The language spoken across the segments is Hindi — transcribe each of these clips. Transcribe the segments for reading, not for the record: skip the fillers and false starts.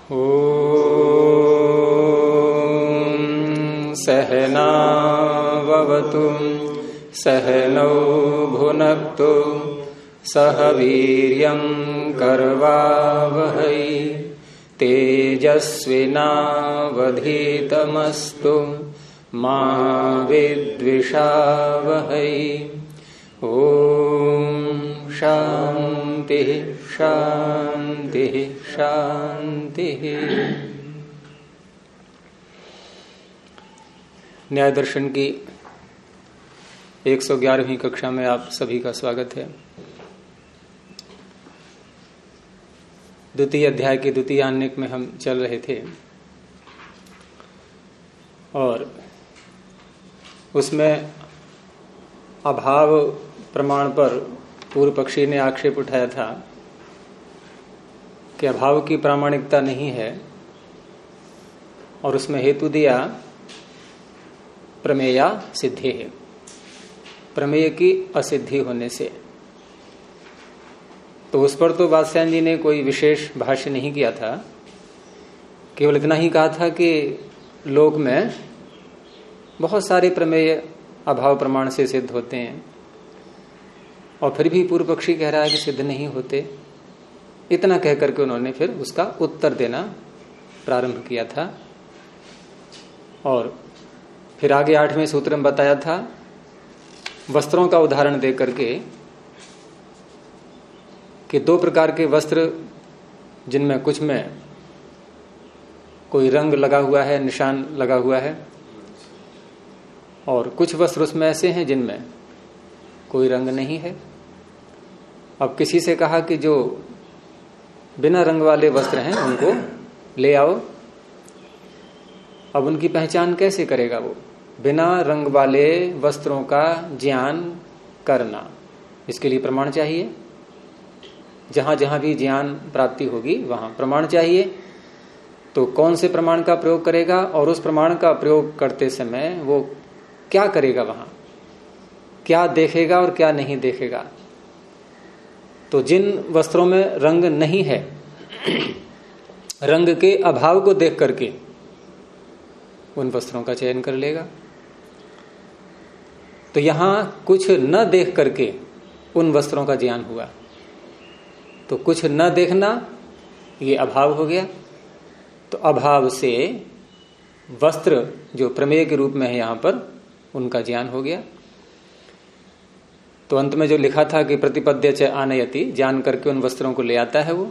सहनावतु सहनौ भुनक्तु सह वीर्यं करवावहै तेजस्विनावधीतमस्तु मा विद्विषावहै। ओम शांति शांति शांति। न्याय दर्शन की 111वीं कक्षा में आप सभी का स्वागत है। द्वितीय अध्याय के द्वितीय आन्निक में हम चल रहे थे और उसमें अभाव प्रमाण पर पूर्व पक्षी ने आक्षेप उठाया था कि अभाव की प्रामाणिकता नहीं है और उसमें हेतु दिया प्रमेया सिद्धि है, प्रमेय की असिद्धि होने से। तो उस पर तो वात्स्यायन जी ने कोई विशेष भाष्य नहीं किया था, केवल इतना ही कहा था कि लोक में बहुत सारे प्रमेय अभाव प्रमाण से सिद्ध होते हैं और फिर भी पूर्व पक्षी कह रहा है कि सिद्ध नहीं होते। इतना कह करके उन्होंने फिर उसका उत्तर देना प्रारंभ किया था और फिर आगे 8वें सूत्र में बताया था वस्त्रों का उदाहरण दे करके कि दो प्रकार के वस्त्र, जिनमें कुछ में कोई रंग लगा हुआ है, निशान लगा हुआ है, और कुछ वस्त्र उसमें ऐसे हैं जिनमें कोई रंग नहीं है। अब किसी से कहा कि जो बिना रंग वाले वस्त्र हैं उनको ले आओ। अब उनकी पहचान कैसे करेगा वो? बिना रंग वाले वस्त्रों का ज्ञान करना, इसके लिए प्रमाण चाहिए। जहां जहां भी ज्ञान प्राप्ति होगी वहां प्रमाण चाहिए। तो कौन से प्रमाण का प्रयोग करेगा और उस प्रमाण का प्रयोग करते समय वो क्या करेगा, वहां क्या देखेगा और क्या नहीं देखेगा? तो जिन वस्त्रों में रंग नहीं है, रंग के अभाव को देख करके उन वस्त्रों का चयन कर लेगा। तो यहां कुछ न देख करके उन वस्त्रों का ज्ञान हुआ, तो कुछ न देखना ये अभाव हो गया। तो अभाव से वस्त्र जो प्रमेय के रूप में है यहां पर, उनका ज्ञान हो गया। तो अंत में जो लिखा था कि प्रतिपद्य च आनयति, जान करके उन वस्त्रों को ले आता है वो।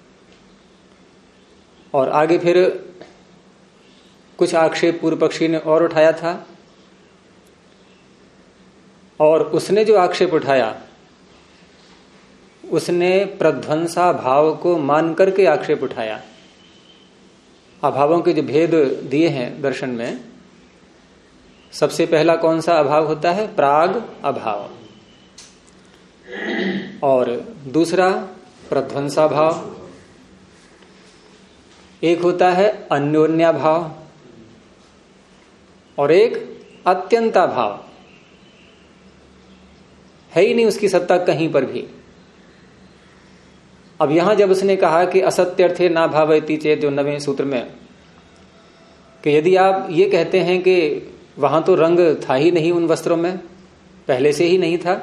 और आगे फिर कुछ आक्षेप पूर्व पक्षी ने और उठाया था और उसने जो आक्षेप उठाया उसने प्रध्वंसा भाव को मान करके आक्षेप उठाया। अभावों के जो भेद दिए हैं दर्शन में, सबसे पहला कौन सा अभाव होता है? प्राग अभाव। और दूसरा प्रध्वंसा भाव। एक होता है अन्योन्या भाव और एक अत्यंता भाव। है ही नहीं उसकी सत्ता कहीं पर भी। अब यहां जब उसने कहा कि असत्यर्थे ना भावयति चेत, जो 9वें सूत्र में, कि यदि आप ये कहते हैं कि वहां तो रंग था ही नहीं उन वस्त्रों में, पहले से ही नहीं था,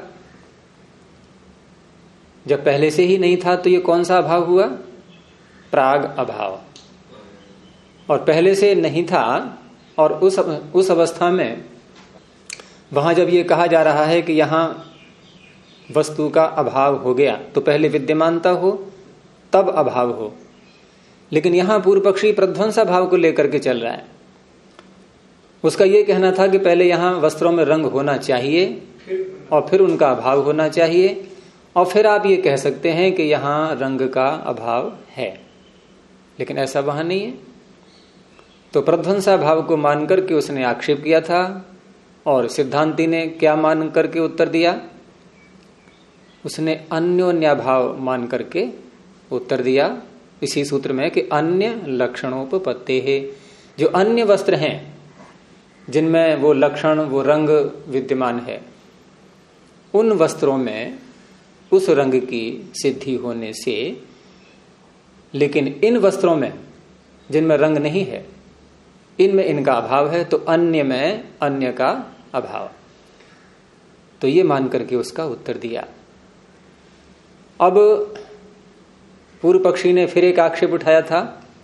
जब पहले से ही नहीं था तो ये कौन सा अभाव हुआ? प्राग अभाव। और पहले से नहीं था और उस अवस्था में वहां जब ये कहा जा रहा है कि यहां वस्तु का अभाव हो गया, तो पहले विद्यमानता हो तब अभाव हो। लेकिन यहां पूर्व पक्षी प्रध्वंसा भाव को लेकर के चल रहा है। उसका यह कहना था कि पहले यहां वस्त्रों में रंग होना चाहिए और फिर उनका अभाव होना चाहिए, और फिर आप ये कह सकते हैं कि यहां रंग का अभाव है। लेकिन ऐसा वहां नहीं है। तो प्रध्वंसा भाव को मान करके उसने आक्षेप किया था और सिद्धांती ने क्या मान करके उत्तर दिया? उसने अन्योन्या भाव मान करके उत्तर दिया इसी सूत्र में कि अन्य लक्षणोपपत्ति है। जो अन्य वस्त्र हैं जिनमें वो लक्षण, वो रंग विद्यमान है, उन वस्त्रों में उस रंग की सिद्धि होने से, लेकिन इन वस्त्रों में जिनमें रंग नहीं है, इनमें इनका अभाव है, तो अन्य में अन्य का अभाव। तो ये मान करके उसका उत्तर दिया। अब पूर्व पक्षी ने फिर एक आक्षेप उठाया था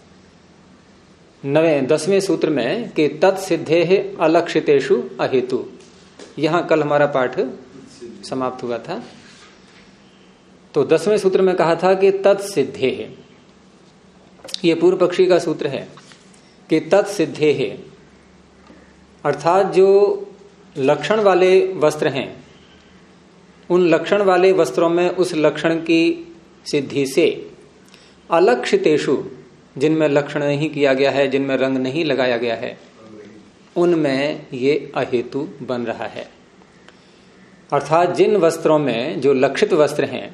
10वें सूत्र में कि तत्सिद्धे अलक्षितेषु अहेतु। यहां कल हमारा पाठ समाप्त हुआ था। तो 10वें सूत्र में कहा था कि तत्सिद्धे है, ये पूर्व पक्षी का सूत्र है कि तत्सिद्धे है, अर्थात जो लक्षण वाले वस्त्र हैं, उन लक्षण वाले वस्त्रों में उस लक्षण की सिद्धि से अलक्षितेषु, जिनमें लक्षण नहीं किया गया है, जिनमें रंग नहीं लगाया गया है, उनमें ये अहेतु बन रहा है। अर्थात जिन वस्त्रों में जो लक्षित वस्त्र हैं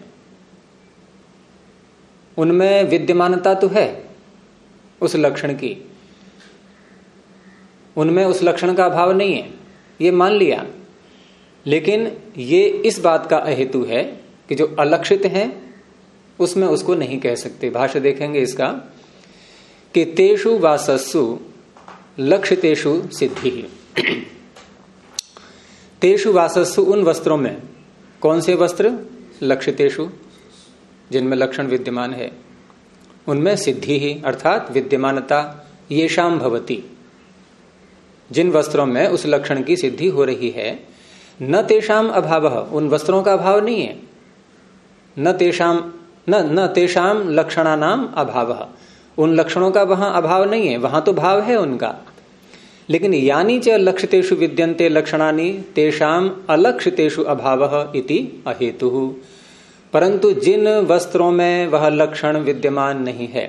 उनमें विद्यमानता तो है उस लक्षण की, उनमें उस लक्षण का अभाव नहीं है, ये मान लिया, लेकिन ये इस बात का अहेतु है कि जो अलक्षित है उसमें उसको नहीं कह सकते। भाष्य देखेंगे इसका कि तेषु वासस्सु लक्षितेषु सिद्धि। तेषु वासस्सु, उन वस्त्रों में, कौन से वस्त्र? लक्षितेषु, जिनमें लक्षण विद्यमान है, उनमें सिद्धि ही अर्थात विद्यमानता येषाम भवति। जिन वस्त्रों में उस लक्षण की सिद्धि हो रही है, न तेषाम अभावः, उन वस्त्रों का अभाव नहीं है, न तेषाम लक्षणानाम अभावः, उन लक्षणों का वहां अभाव नहीं है, वहां तो भाव है उनका। लेकिन यानी च लक्षितेषु विद्यन्ते लक्षणानि तेषाम अलक्षितेषु अभावः इति अहेतुः। परंतु जिन वस्त्रों में वह लक्षण विद्यमान नहीं है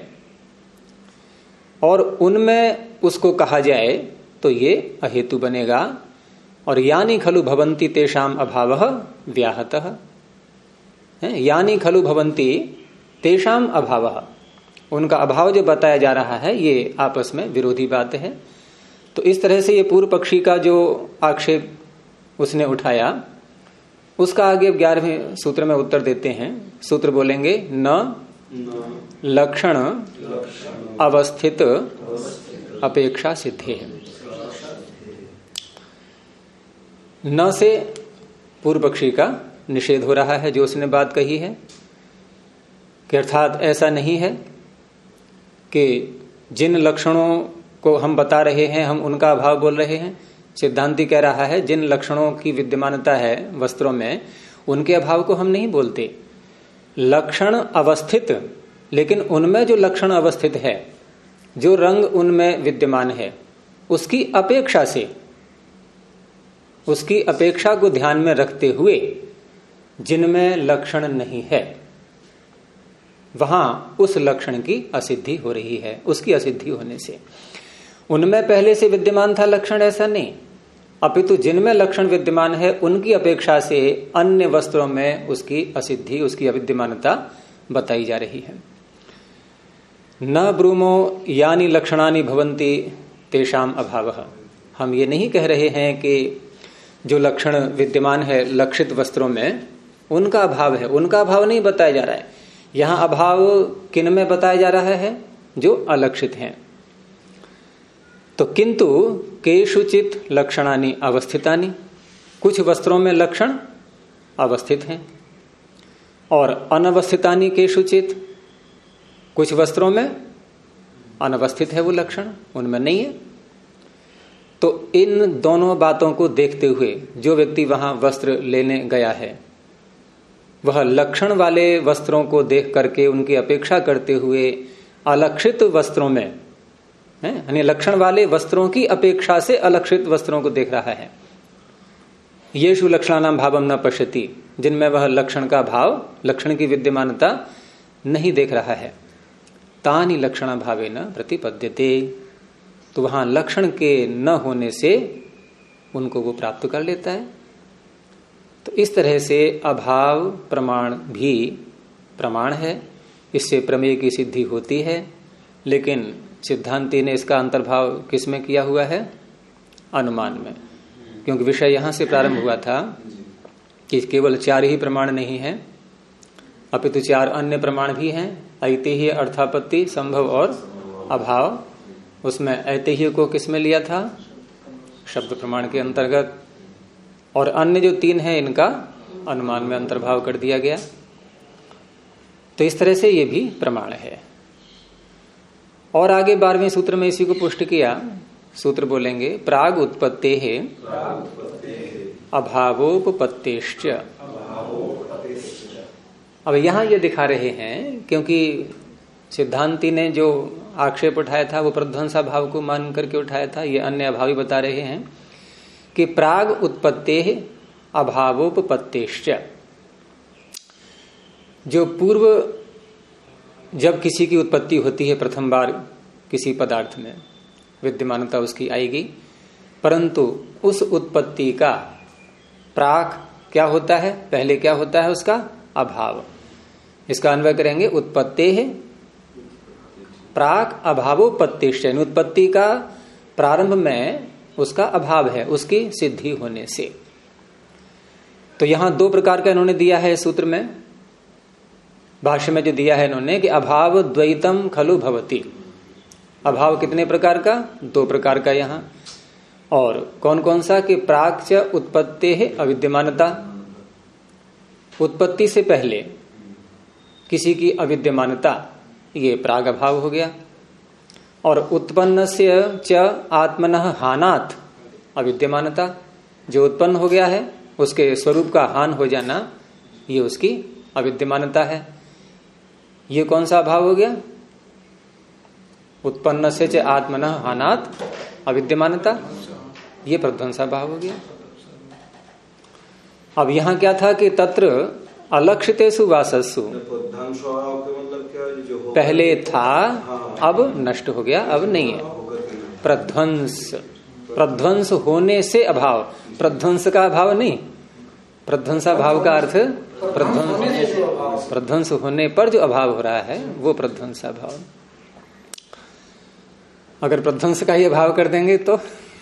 और उनमें उसको कहा जाए तो ये अहेतु बनेगा। और यानी खलु भवन्ति तेषाम अभावः व्याहतः, यानी खलु भवन्ति तेषाम अभावः, उनका अभाव जो बताया जा रहा है ये आपस में विरोधी बात है। तो इस तरह से ये पूर्व पक्षी का जो आक्षेप उसने उठाया, उसका आगे 11वें सूत्र में उत्तर देते हैं। सूत्र बोलेंगे न लक्षण अवस्थित अपेक्षा सिद्धे। न से पूर्व पक्षी का निषेध हो रहा है, जो उसने बात कही है कि अर्थात ऐसा नहीं है कि जिन लक्षणों को हम बता रहे हैं हम उनका अभाव बोल रहे हैं। सिद्धांती कह रहा है जिन लक्षणों की विद्यमानता है वस्त्रों में, उनके अभाव को हम नहीं बोलते। लक्षण अवस्थित, लेकिन उनमें जो लक्षण अवस्थित है, जो रंग उनमें विद्यमान है, उसकी अपेक्षा से, उसकी अपेक्षा को ध्यान में रखते हुए जिनमें लक्षण नहीं है वहां उस लक्षण की असिद्धि हो रही है। उसकी असिद्धि होने से उनमें पहले से विद्यमान था लक्षण, ऐसा नहीं, अपितु जिनमें लक्षण विद्यमान है उनकी अपेक्षा से अन्य वस्त्रों में उसकी असिद्धि, उसकी अविद्यमानता बताई जा रही है। न ब्रूमो यानी लक्षणानि भवन्ति तेषाम अभावः। हम ये नहीं कह रहे हैं कि जो लक्षण विद्यमान है लक्षित वस्त्रों में उनका अभाव है, उनका अभाव नहीं बताया जा रहा है। यहां अभाव किन में बताया जा रहा है? जो अलक्षित हैं। तो किंतु केषुचित लक्षणानि अवस्थितानि, कुछ वस्त्रों में लक्षण अवस्थित हैं, और अनवस्थितानि केषुचित, कुछ वस्त्रों में अनवस्थित है वो लक्षण, उनमें नहीं है। तो इन दोनों बातों को देखते हुए जो व्यक्ति वहां वस्त्र लेने गया है वह लक्षण वाले वस्त्रों को देख करके उनकी अपेक्षा करते हुए अलक्षित वस्त्रों में, यानी लक्षण वाले वस्त्रों की अपेक्षा से अलक्षित वस्त्रों को देख रहा है। येषु लक्षणानां भावम न पश्यति, जिनमें वह लक्षण का भाव, लक्षण की विद्यमानता नहीं देख रहा है। तानि लक्षण भावेन प्रतिपद्यते, तो वहां लक्षण के न होने से उनको वो प्राप्त कर लेता है। तो इस तरह से अभाव प्रमाण भी प्रमाण है, इससे प्रमेय की सिद्धि होती है। लेकिन सिद्धांती ने इसका अंतर्भाव किसमें किया हुआ है? अनुमान में, क्योंकि विषय यहां से प्रारंभ हुआ था कि केवल 4 ही प्रमाण नहीं है, अपितु 4 अन्य प्रमाण भी हैं। ऐतिह्य, अर्थापत्ति, संभव और अभाव। उसमें ऐतिह्य को किसमें लिया था? शब्द प्रमाण के अंतर्गत। और अन्य जो 3 है इनका अनुमान में अंतर्भाव कर दिया गया। तो इस तरह से ये भी प्रमाण है। और आगे 12वें सूत्र में इसी को पुष्ट किया। सूत्र बोलेंगे प्राग उत्पत्ते है अभावोपपत्तेश्च। अब यहां ये दिखा रहे हैं, क्योंकि सिद्धांती ने जो आक्षेप उठाया था वो प्रध्वंसा भाव को मान करके उठाया था, ये अन्य अभावी बता रहे हैं कि प्राग उत्पत्ते अभावोपपत्तेश्च, जो पूर्व जब किसी की उत्पत्ति होती है प्रथम बार किसी पदार्थ में, विद्यमानता उसकी आएगी, परंतु उस उत्पत्ति का प्राक क्या होता है, पहले क्या होता है उसका अभाव। इसका अन्वय करेंगे उत्पत्ते है प्राक अभावोपत्तिश्च, उत्पत्ति का प्रारंभ में उसका अभाव है उसकी सिद्धि होने से। तो यहां 2 प्रकार का इन्होंने दिया है सूत्र में, भाष्य में जो दिया है इन्होंने कि अभाव द्वैतम खलु भवति। अभाव कितने प्रकार का? 2 प्रकार का यहां। और कौन कौन सा? कि प्राक च उत्पत्ते है अविद्यमानता, उत्पत्ति से पहले किसी की अविद्यमानता, ये प्राग अभाव हो गया। और उत्पन्न से च आत्मनः हानात अविद्यमानता, जो उत्पन्न हो गया है उसके स्वरूप का हान हो जाना, ये उसकी अविद्यमानता है। ये कौन सा अभाव हो गया? उत्पन्न से च आत्मनः हानात अविद्यमानता, ये प्रध्वंसा भाव हो गया। अब यहां क्या था कि तत्र अलक्षितेषु वासस्सु, पहले था अब नष्ट हो गया, अब नहीं है। प्रध्वंस होने से अभाव, प्रध्वंस का अभाव नहीं। प्रध्वंसा भाव का अर्थ प्रध्वंस होने पर जो अभाव हो रहा है वो प्रध्वंसा भाव। अगर प्रध्वंस का ही अभाव कर देंगे तो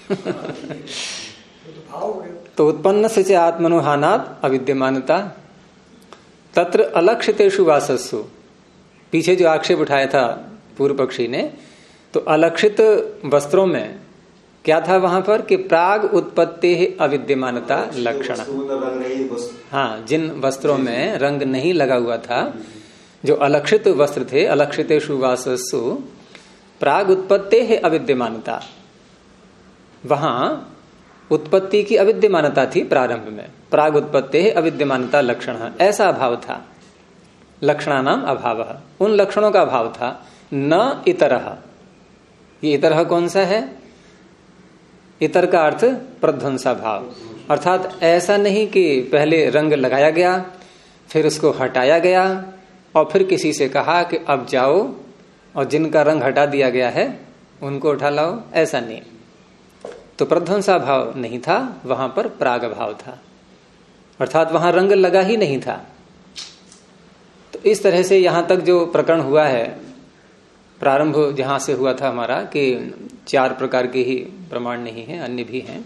तो उत्पन्न से आत्मनुहानात अविद्यमानता तत्र अलक्षितेषु वासस्सु। पीछे जो आक्षेप उठाया था पूर्व पक्षी ने, तो अलक्षित वस्त्रों में क्या था वहां पर कि प्राग उत्पत्ति अविद्यमानता लक्षण। हाँ, जिन वस्त्रों में रंग नहीं लगा हुआ था, जो अलक्षित वस्त्र थे, अलक्षितेषु वासस्सु प्राग उत्पत्ति है अविद्यमानता, वहां उत्पत्ति की अविद्यमानता थी प्रारंभ में। प्राग उत्पत्ति है अविद्यमानता लक्षण, ऐसा अभाव था। लक्षणानाम अभाव, उन लक्षणों का अभाव था। न इतरः, ये इतरः कौन सा है? इतर का अर्थ प्रध्वंसा भाव, अर्थात ऐसा नहीं कि पहले रंग लगाया गया फिर उसको हटाया गया और फिर किसी से कहा कि अब जाओ और जिनका रंग हटा दिया गया है उनको उठा लाओ, ऐसा नहीं। तो प्रध्वंसा भाव नहीं था, वहां पर प्राग भाव था, अर्थात वहां रंग लगा ही नहीं था। तो इस तरह से यहां तक जो प्रकरण हुआ है, प्रारंभ जहां से हुआ था हमारा कि 4 प्रकार के ही प्रमाण नहीं है, अन्य भी हैं।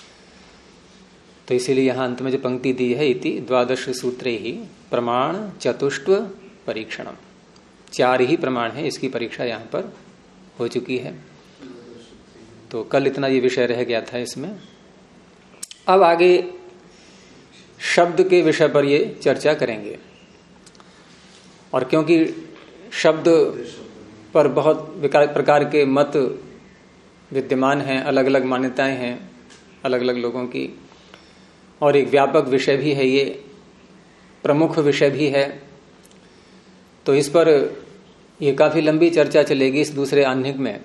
तो इसीलिए यहां अंत में जो पंक्ति दी है, इति 12 सूत्रे ही प्रमाण चतुष्ट परीक्षणम, 4 ही प्रमाण है, इसकी परीक्षा यहां पर हो चुकी है। तो कल इतना ये विषय रह गया था इसमें। अब आगे शब्द के विषय पर ये चर्चा करेंगे। और क्योंकि शब्द पर बहुत प्रकार के मत विद्यमान हैं, अलग अलग मान्यताएं हैं अलग अलग लोगों की, और एक व्यापक विषय भी है, ये प्रमुख विषय भी है, तो इस पर ये काफी लंबी चर्चा चलेगी इस दूसरे आह्निक में।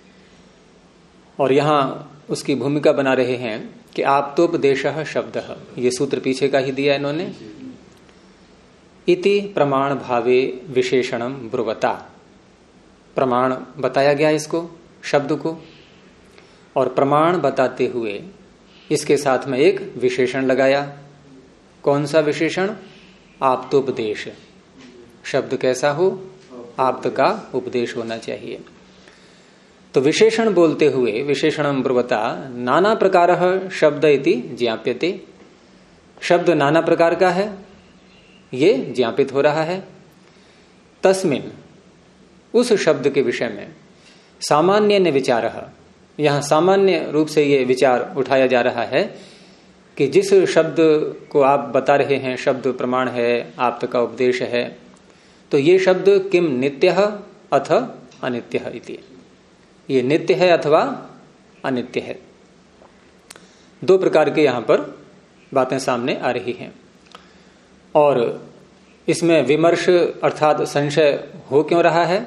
और यहां उसकी भूमिका बना रहे हैं कि आप्तोपदेशः शब्दः, ये सूत्र पीछे का ही दिया इन्होंने। इति प्रमाण भावे विशेषणम ब्रुवता, प्रमाण बताया गया इसको, शब्द को, और प्रमाण बताते हुए इसके साथ में एक विशेषण लगाया। कौन सा विशेषण? आप्तोपदेश। शब्द कैसा हो? आप्त का उपदेश होना चाहिए। तो विशेषण बोलते हुए विशेषणम ब्रुवता नाना प्रकार शब्द इति ज्ञाप्यते, शब्द नाना प्रकार का है, ये ज्ञापित हो रहा है। तस्मिन्, उस शब्द के विषय में, सामान्य न विचारः, यहां सामान्य रूप से ये विचार उठाया जा रहा है कि जिस शब्द को आप बता रहे हैं, शब्द प्रमाण है, आप का उपदेश है, तो ये शब्द किम नित्यः अथ अनित्यः इति, ये नित्य है अथवा अनित्य है। दो प्रकार के यहां पर बातें सामने आ रही हैं और इसमें विमर्श अर्थात संशय हो क्यों रहा है?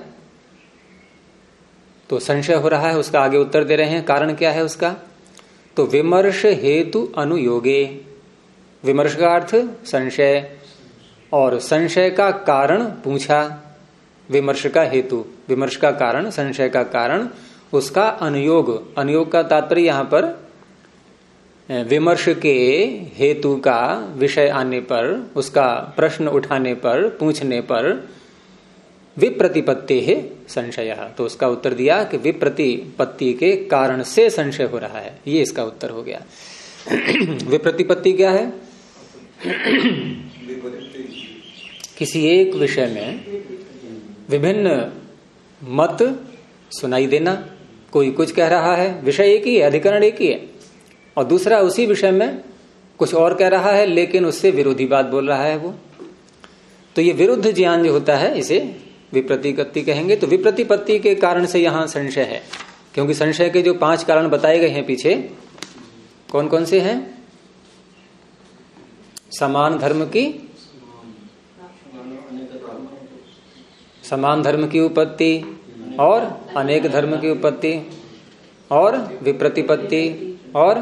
तो संशय हो रहा है, उसका आगे उत्तर दे रहे हैं। कारण क्या है उसका? तो विमर्श हेतु अनुयोगे, विमर्श का अर्थ संशय, और संशय का कारण पूछा। विमर्श का हेतु, विमर्श का कारण, संशय का कारण, उसका अनुयोग। अनुयोग का तात्पर्य यहां पर विमर्श के हेतु का विषय आने पर, उसका प्रश्न उठाने पर, पूछने पर विप्रतिपत्ति है संशय। तो उसका उत्तर दिया कि विप्रतिपत्ति के कारण से संशय हो रहा है, ये इसका उत्तर हो गया। विप्रतिपत्ति क्या है? किसी एक विषय में विभिन्न मत सुनाई देना। कोई कुछ कह रहा है, विषय एक ही है, अधिकरण एक ही है, और दूसरा उसी विषय में कुछ और कह रहा है लेकिन उससे विरोधी बात बोल रहा है वो। तो ये विरुद्ध ज्ञान जो होता है इसे विप्रतिपत्ति कहेंगे। तो विप्रतिपत्ति के कारण से यहां संशय है, क्योंकि संशय के जो 5 कारण बताए गए हैं पीछे, कौन कौन से हैं? समान धर्म की उपपत्ति, और अनेक धर्म की उपपत्ति, और विप्रतिपत्ति, और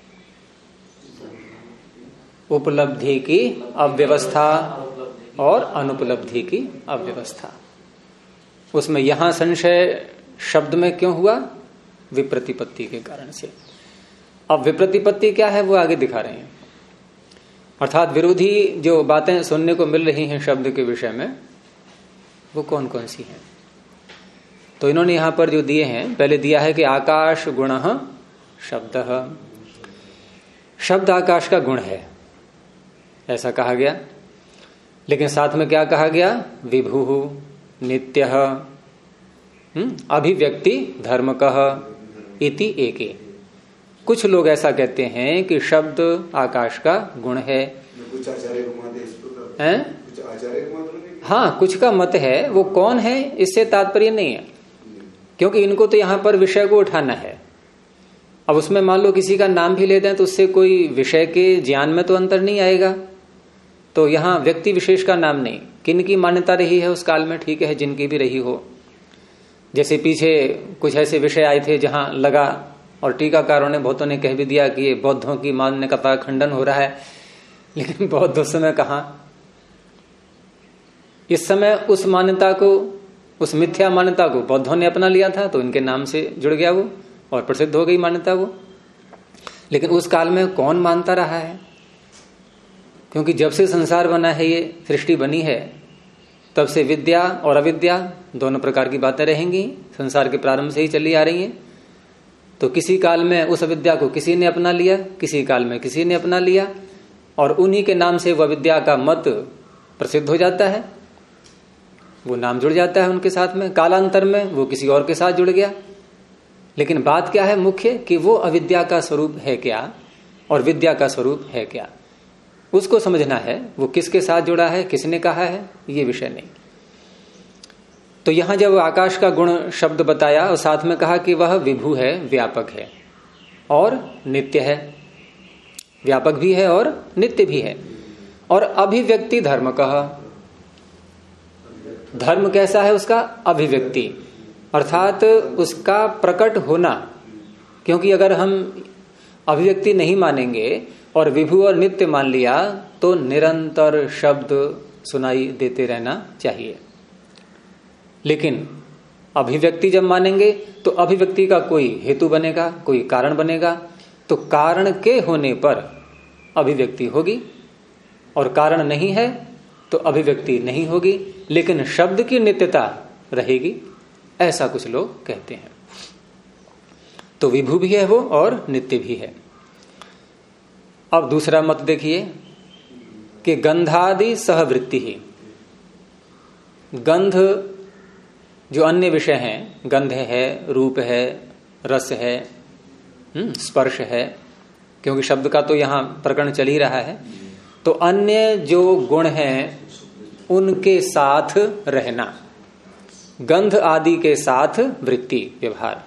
उपलब्धि की अव्यवस्था, और अनुपलब्धि की अव्यवस्था। उसमें यहां संशय शब्द में क्यों हुआ? विप्रतिपत्ति के कारण से। अब विप्रतिपत्ति क्या है वो आगे दिखा रहे हैं। अर्थात विरोधी जो बातें सुनने को मिल रही हैं शब्द के विषय में, वो कौन कौन सी हैं? तो इन्होंने यहां पर जो दिए हैं, पहले दिया है कि आकाश गुणः शब्दः, शब्द आकाश का गुण है, ऐसा कहा गया। लेकिन साथ में क्या कहा गया? विभुः नित्यः अभिव्यक्ति धर्मकः इति एके। कुछ लोग ऐसा कहते हैं कि शब्द आकाश का गुण है। कुछ आचार्य को मत है, हाँ, कुछ का मत है, वो कौन है इससे तात्पर्य नहीं है, क्योंकि इनको तो यहां पर विषय को उठाना है। अब उसमें मान लो किसी का नाम भी लेते हैं तो उससे कोई विषय के ज्ञान में तो अंतर नहीं आएगा। तो यहां व्यक्ति विशेष का नाम नहीं, किन की मान्यता रही है उस काल में, ठीक है, जिनकी भी रही हो। जैसे पीछे कुछ ऐसे विषय आए थे जहां लगा, और टीकाकारों ने, बहुतों ने कह भी दिया कि ये बौद्धों की मान्यता का खंडन हो रहा है, लेकिन बौद्ध उस समय कहां, इस समय उस मान्यता को, उस मिथ्या मान्यता को बौद्धों ने अपना लिया था, तो इनके नाम से जुड़ गया वो और प्रसिद्ध हो गई मान्यता वो। लेकिन उस काल में कौन मानता रहा है? क्योंकि जब से संसार बना है, ये सृष्टि बनी है, तब से विद्या और अविद्या दोनों प्रकार की बातें रहेंगी, संसार के प्रारंभ से ही चली आ रही हैं। तो किसी काल में उस अविद्या को किसी ने अपना लिया, किसी काल में किसी ने अपना लिया, और उन्हीं के नाम से वह विद्या का मत प्रसिद्ध हो जाता है, वो नाम जुड़ जाता है उनके साथ में। कालांतर में वो किसी और के साथ जुड़ गया। लेकिन बात क्या है मुख्य, कि वो अविद्या का स्वरूप है क्या और विद्या का स्वरूप है क्या, उसको समझना है। वो किसके साथ जुड़ा है, किसने कहा है, ये विषय नहीं। तो यहां जब आकाश का गुण शब्द बताया और साथ में कहा कि वह विभु है, व्यापक है और नित्य है, व्यापक भी है और नित्य भी है। और अभिव्यक्ति धर्म कहा, धर्म कैसा है उसका? अभिव्यक्ति, अर्थात उसका प्रकट होना। क्योंकि अगर हम अभिव्यक्ति नहीं मानेंगे और विभु और नित्य मान लिया तो निरंतर शब्द सुनाई देते रहना चाहिए। लेकिन अभिव्यक्ति जब मानेंगे तो अभिव्यक्ति का कोई हेतु बनेगा, कोई कारण बनेगा, तो कारण के होने पर अभिव्यक्ति होगी, और कारण नहीं है तो अभिव्यक्ति नहीं होगी, लेकिन शब्द की नित्यता रहेगी, ऐसा कुछ लोग कहते हैं। तो विभु भी है वो और नित्य भी है। अब दूसरा मत देखिए कि गंधादि सहवृत्ति ही, गंध जो अन्य विषय हैं, गंध है, रूप है, रस है, स्पर्श है, क्योंकि शब्द का तो यहां प्रकरण चल ही रहा है, तो अन्य जो गुण हैं उनके साथ रहना, गंध आदि के साथ वृत्ति व्यवहार।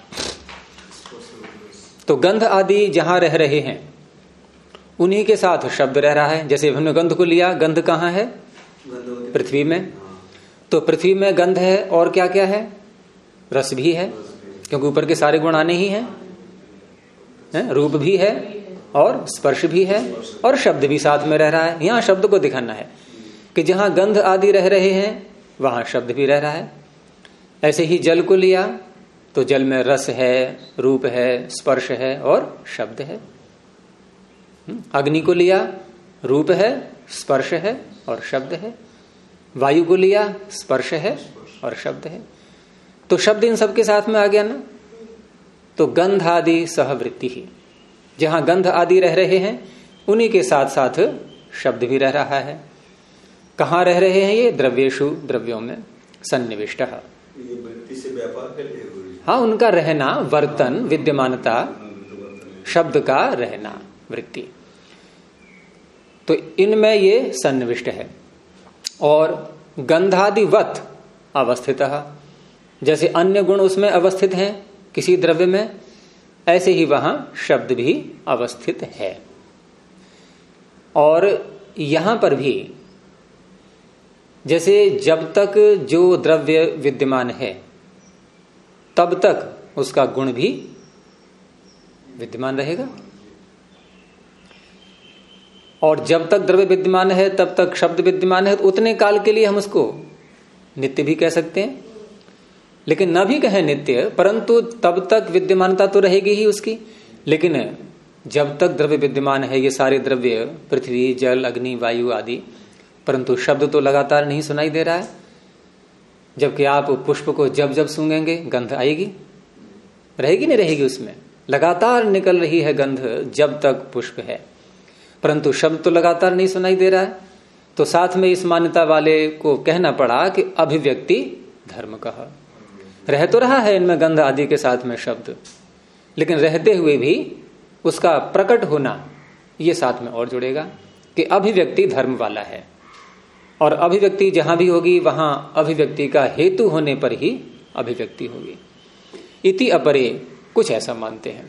तो गंध आदि जहां रह रहे हैं उन्हीं के साथ शब्द रह रहा है। जैसे हमने गंध को लिया, गंध कहाँ है? पृथ्वी में। तो पृथ्वी में गंध है और क्या क्या है? रस भी है, क्योंकि ऊपर के सारे गुण आने ही हैं, रूप भी है और स्पर्श भी है और शब्द भी साथ में रह रहा है। यहां शब्द को दिखाना है कि जहां गंध आदि रह रहे हैं वहां शब्द भी रह रहा है। ऐसे ही जल को लिया तो जल में रस है, रूप है, स्पर्श है और शब्द है। अग्नि को लिया, रूप है, स्पर्श है और शब्द है। वायु को लिया, स्पर्श है और शब्द है। तो शब्द इन सबके साथ में आ गया ना। तो गंध आदि सहवृत्ति ही, जहां गंध आदि रह रहे हैं उन्हीं के साथ साथ शब्द भी रह रहा है। कहां रह रहे हैं ये? द्रव्येषु, द्रव्यों में सन्निविष्ट। हाँ, उनका रहना, वर्तन, विद्यमानता, शब्द का रहना, वृत्ति, तो इनमें ये सन्निविष्ट है। और गंधादिवत अवस्थित, जैसे अन्य गुण उसमें अवस्थित हैं किसी द्रव्य में, ऐसे ही वहां शब्द भी अवस्थित है। और यहां पर भी जैसे जब तक जो द्रव्य विद्यमान है तब तक उसका गुण भी विद्यमान रहेगा, और जब तक द्रव्य विद्यमान है तब तक शब्द विद्यमान है। तो उतने काल के लिए हम उसको नित्य भी कह सकते हैं, लेकिन न भी कहें नित्य, परंतु तब तक विद्यमानता तो रहेगी ही उसकी। लेकिन जब तक द्रव्य विद्यमान है, ये सारे द्रव्य, पृथ्वी, जल, अग्नि, वायु आदि, परंतु शब्द तो लगातार नहीं सुनाई दे रहा है। जबकि आप पुष्प को जब जब सूंघेंगे गंध आएगी, रहेगी नहीं रहेगी? उसमें लगातार निकल रही है गंध जब तक पुष्प है, परंतु शब्द तो लगातार नहीं सुनाई दे रहा है। तो साथ में इस मान्यता वाले को कहना पड़ा कि अभिव्यक्ति धर्म कहा। रह तो रहा है इनमें गंध आदि के साथ में शब्द, लेकिन रहते हुए भी उसका प्रकट होना ये साथ में और जुड़ेगा कि अभिव्यक्ति धर्म वाला है। और अभिव्यक्ति जहां भी होगी वहां अभिव्यक्ति का हेतु होने पर ही अभिव्यक्ति होगी। इति अपरे, कुछ ऐसा मानते हैं।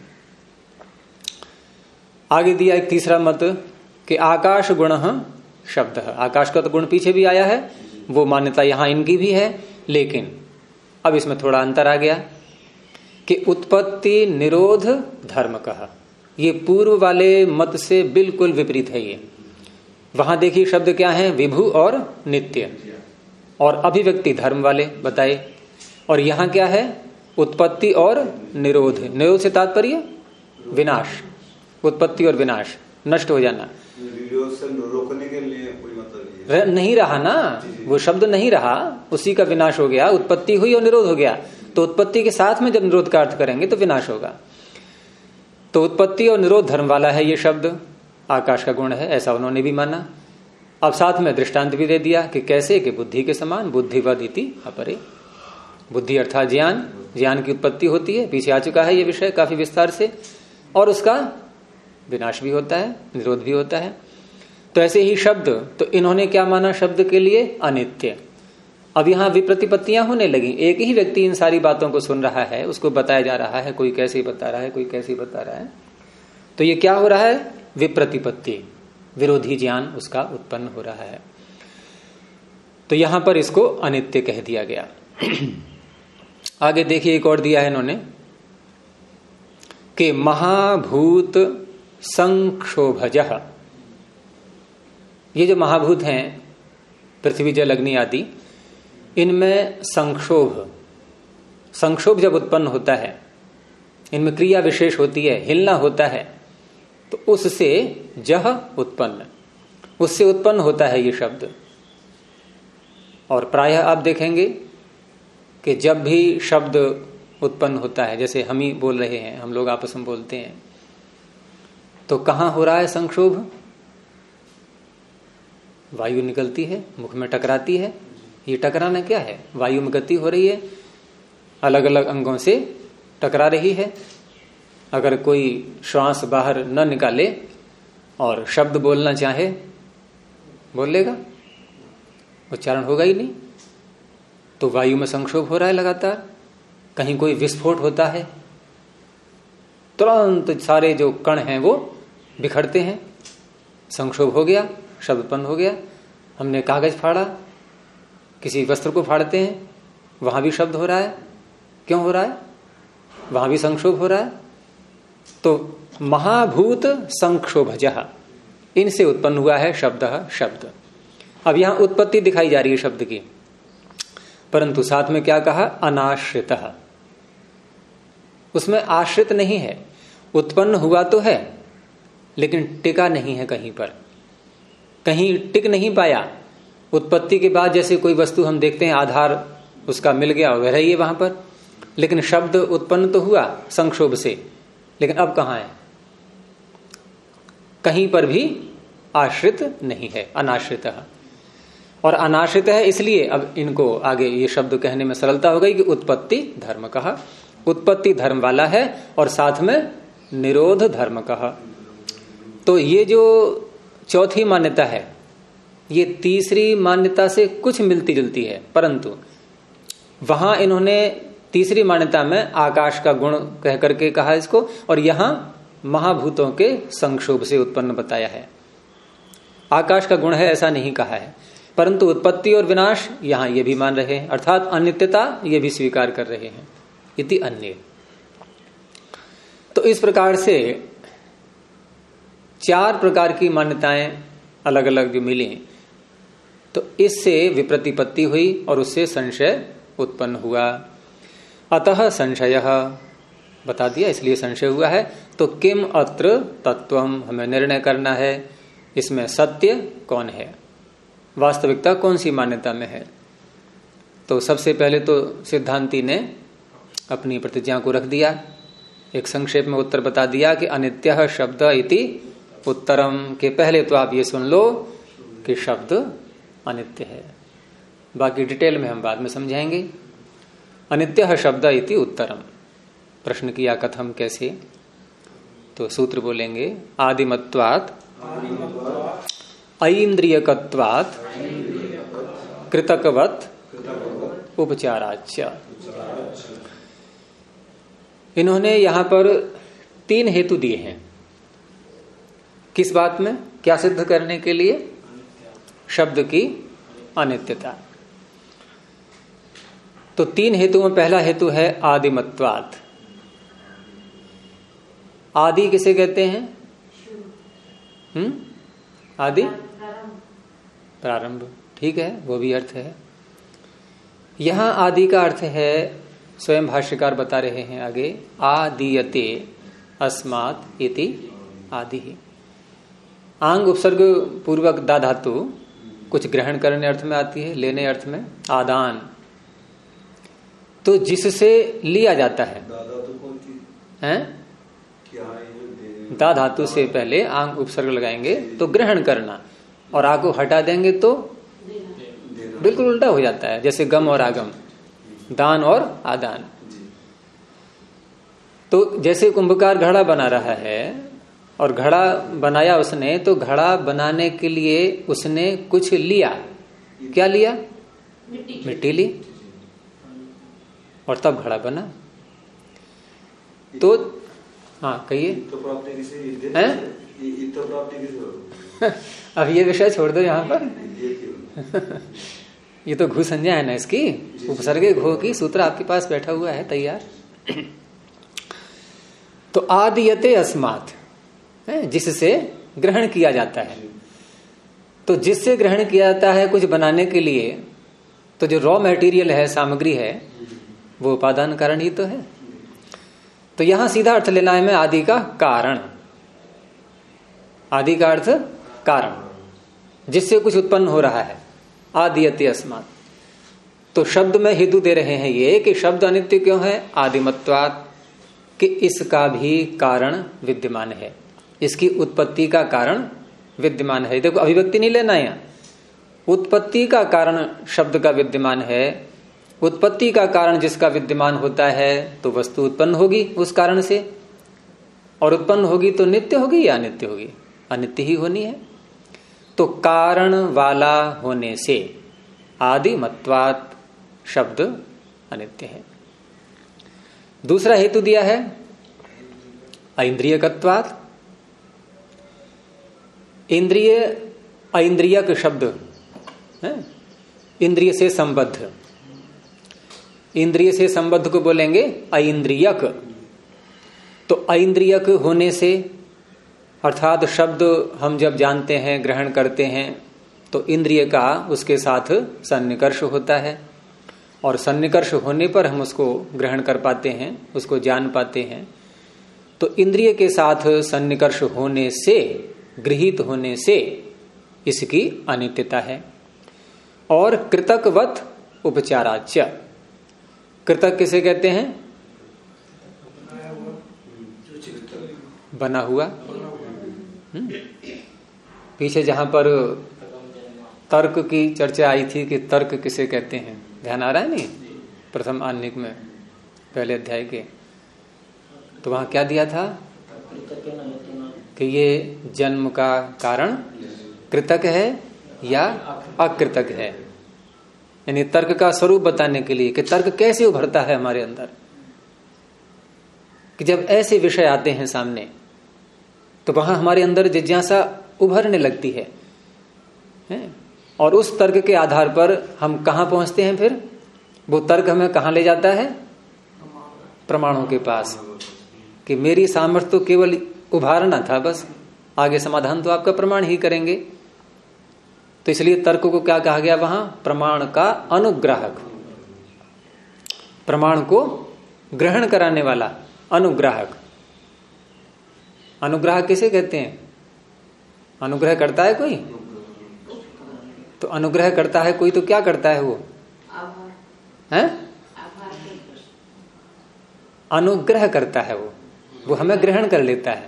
आगे दिया एक तीसरा मत कि आकाश गुण शब्द। आकाश का तो गुण पीछे भी आया है, वो मान्यता यहां इनकी भी है, लेकिन अब इसमें थोड़ा अंतर आ गया कि उत्पत्ति निरोध धर्म कहा। ये पूर्व वाले मत से बिल्कुल विपरीत है। ये वहां देखिए शब्द क्या है? विभु और नित्य, और अभिव्यक्ति धर्म वाले बताए। और यहां क्या है? उत्पत्ति और निरोध। निरोध से तात्पर्य विनाश, उत्पत्ति और विनाश, नष्ट हो जाना। रोकने के लिए कोई मतलब नहीं रहा ना, वो शब्द नहीं रहा, उसी का विनाश हो गया। उत्पत्ति हुई और निरोध हो गया, तो उत्पत्ति के साथ में जब निरोध का अर्थ करेंगे तो विनाश होगा। तो उत्पत्ति और निरोध धर्म वाला है ये शब्द, आकाश का गुण है, ऐसा उन्होंने भी माना। अब साथ में दृष्टांत भी दे दिया कि कैसे, कि बुद्धि के समान, बुद्धिवद इति अपरे। बुद्धि अर्थात ज्ञान, ज्ञान की उत्पत्ति होती है, पीछे आ चुका है ये विषय काफी विस्तार से, और उसका विनाश भी होता है, निरोध भी होता है। तो ऐसे ही शब्द, तो इन्होंने क्या माना शब्द के लिए? अनित्य। अब यहां विप्रतिपत्तियां होने लगी। एक ही व्यक्ति इन सारी बातों को सुन रहा है, उसको बताया जा रहा है, कोई कैसे बता रहा है, कोई कैसे बता रहा है। तो ये क्या हो रहा है? विप्रतिपत्ति, विरोधी ज्ञान उसका उत्पन्न हो रहा है। तो यहां पर इसको अनित्य कह दिया गया। आगे देखिए एक और दिया है इन्होंने कि महाभूत संक्षोभज। ये जो महाभूत हैं, पृथ्वी, जल, अग्नि आदि, इनमें संक्षोभ, संक्षोभ जब उत्पन्न होता है, इनमें क्रिया विशेष होती है, हिलना होता है, तो उससे जह उत्पन्न, उससे उत्पन्न होता है ये शब्द। और प्रायः आप देखेंगे कि जब भी शब्द उत्पन्न होता है, जैसे हम ही बोल रहे हैं, हम लोग आपस में बोलते हैं, तो कहां हो रहा है संक्षोभ? वायु निकलती है, मुख में टकराती है। ये टकराना क्या है? वायु में गति हो रही है, अलग अलग अंगों से टकरा रही है। अगर कोई श्वास बाहर न निकाले और शब्द बोलना चाहे, बोल लेगा? उच्चारण होगा ही नहीं। तो वायु में संक्षोभ हो रहा है लगातार। कहीं कोई विस्फोट होता है, तुरंत सारे जो कण हैं वो बिखरते हैं, संक्षोभ हो गया, शब्द उत्पन्न हो गया। हमने कागज फाड़ा, किसी वस्त्र को फाड़ते हैं, वहां भी शब्द हो रहा है। क्यों हो रहा है? वहां भी संक्षोभ हो रहा है। तो महाभूत संक्षोभजः, इनसे उत्पन्न हुआ है शब्द। शब्द अब यहां उत्पत्ति दिखाई जा रही है शब्द की, परंतु साथ में क्या कहा? अनाश्रितः। उसमें आश्रित नहीं है, उत्पन्न हुआ तो है लेकिन टिका नहीं है कहीं पर, कहीं टिक नहीं पाया। उत्पत्ति के बाद जैसे कोई वस्तु हम देखते हैं, आधार उसका मिल गया, वह रही है वहां पर, लेकिन शब्द उत्पन्न तो हुआ संक्षोभ से, लेकिन अब कहां है? कहीं पर भी आश्रित नहीं है, अनाश्रित है। और अनाश्रित है इसलिए अब इनको आगे ये शब्द कहने में सरलता हो गई कि उत्पत्ति धर्म कहा, उत्पत्ति धर्म वाला है और साथ में निरोध धर्म कहा। तो ये जो चौथी मान्यता है ये तीसरी मान्यता से कुछ मिलती जुलती है, परंतु वहां इन्होंने तीसरी मान्यता में आकाश का गुण कह करके कहा इसको, और यहां महाभूतों के संक्षोभ से उत्पन्न बताया है। आकाश का गुण है ऐसा नहीं कहा है, परंतु उत्पत्ति और विनाश यहां ये भी मान रहे हैं, अर्थात अनित्यता ये भी स्वीकार कर रहे हैं। इति अन्य। तो इस प्रकार से 4 प्रकार की मान्यताएं अलग अलग जो मिली, तो इससे विप्रतिपत्ति हुई और उससे संशय उत्पन्न हुआ। अतः संशयः बता दिया, इसलिए संशय हुआ है। तो किम अत्र तत्वम, हमें निर्णय करना है इसमें सत्य कौन है, वास्तविकता कौन सी मान्यता में है। तो सबसे पहले तो सिद्धांती ने अपनी प्रतिज्ञा को रख दिया, एक संक्षेप में उत्तर बता दिया कि अनित्यः शब्द इति उत्तरम, के पहले तो आप ये सुन लो कि शब्द अनित्य है, बाकी डिटेल में हम बाद में समझाएंगे। अनित्यः शब्द इति उत्तरम, प्रश्न किया कथम कैसे, तो सूत्र बोलेंगे आदिमत्वात् ऐन्द्रियकत्वात् कृतकवत् उपचाराच्च। इन्होंने यहां पर 3 हेतु दिए हैं। किस बात में? क्या सिद्ध करने के लिए? शब्द की अनित्यता। तो 3 हेतु में पहला हेतु है आदिमत्वात्। आदि किसे कहते हैं? आदि प्रारंभ, ठीक है, वो भी अर्थ है। यहां आदि का अर्थ है, स्वयं भाष्यकार बता रहे हैं आगे, आदीयते अस्मात् इति आदि। आंग उपसर्ग पूर्वक दा धातु कुछ ग्रहण करने अर्थ में आती है, लेने अर्थ में आदान, तो जिससे लिया जाता है। दा धातु से पहले आंग उपसर्ग लगाएंगे तो ग्रहण करना, और आ को हटा देंगे तो बिल्कुल उल्टा हो जाता है, जैसे गम और आगम, दान और आदान। तो जैसे कुंभकार घड़ा बना रहा है और घड़ा बनाया उसने, तो घड़ा बनाने के लिए उसने कुछ लिया। क्या लिया? मिट्टी ली, और तब घड़ा बना। तो हाँ कहिए। अब ये विषय छोड़ दो यहाँ पर। ये तो घू संज्ञा है ना इसकी, उपसर्गे घो की, सूत्र आपके पास बैठा हुआ है तैयार। तो आदियते अस्मात्, जिससे ग्रहण किया जाता है। तो जिससे ग्रहण किया जाता है कुछ बनाने के लिए, तो जो रॉ मटेरियल है, सामग्री है, वो उपादान कारण ही तो है। तो यहां सीधा अर्थ लेना है में आदि का कारण। आदि का अर्थ कारण, जिससे कुछ उत्पन्न हो रहा है। आदियते अस्मात्, तो शब्द में हेतु दे रहे हैं ये कि शब्द अनित्य क्यों है? आदिमत्वात्, कि इसका भी कारण विद्यमान है, इसकी उत्पत्ति का कारण विद्यमान है। देखो अभिव्यक्ति नहीं लेना है, उत्पत्ति का कारण शब्द का विद्यमान है, उत्पत्ति का कारण जिसका विद्यमान होता है तो वस्तु उत्पन्न होगी उस कारण से, और उत्पन्न होगी तो नित्य होगी या अनित्य होगी? अनित्य ही होनी है। तो कारण वाला होने से आदिमत्वात् शब्द अनित्य है। दूसरा हेतु दिया है ऐन्द्रियकत्वात्। इंद्रिय ऐन्द्रियक शब्द है, इंद्रिय से संबद्ध, इंद्रिय से संबद्ध को बोलेंगे ऐन्द्रियक। तो ऐन्द्रियक होने से अर्थात शब्द हम जब जानते हैं, ग्रहण करते हैं, तो इंद्रिय का उसके साथ सन्निकर्ष होता है, और सन्निकर्ष होने पर हम उसको ग्रहण कर पाते हैं, उसको जान पाते हैं। तो इंद्रिय के साथ सन्निकर्ष होने से, गृहीत होने से इसकी अनित्यता है। और कृतकवत उपचाराच्य, कृतक किसे कहते हैं? बना हुआ। पीछे जहां पर तर्क की चर्चा आई थी कि तर्क किसे कहते हैं, ध्यान आ रहा है नहीं? प्रथम आह्निक में पहले अध्याय के, तो वहां क्या दिया था कि ये जन्म का कारण कृतक है या अकृतक है, यानी तर्क का स्वरूप बताने के लिए कि तर्क कैसे उभरता है हमारे अंदर, कि जब ऐसे विषय आते हैं सामने तो वहां हमारे अंदर जिज्ञासा उभरने लगती है, और उस तर्क के आधार पर हम कहां पहुंचते हैं? फिर वो तर्क हमें कहां ले जाता है? प्रमाणों के पास, कि मेरी सामर्थ्य तो केवल उभारना था, बस आगे समाधान तो आपका प्रमाण ही करेंगे। तो इसलिए तर्क को क्या कहा गया वहां? प्रमाण का अनुग्राहक, प्रमाण को ग्रहण कराने वाला अनुग्राहक। अनुग्राहक किसे कहते हैं? अनुग्रह करता है कोई, तो अनुग्रह करता है कोई तो क्या करता है वो? है? अनुग्रह करता है वो हमें ग्रहण कर लेता है,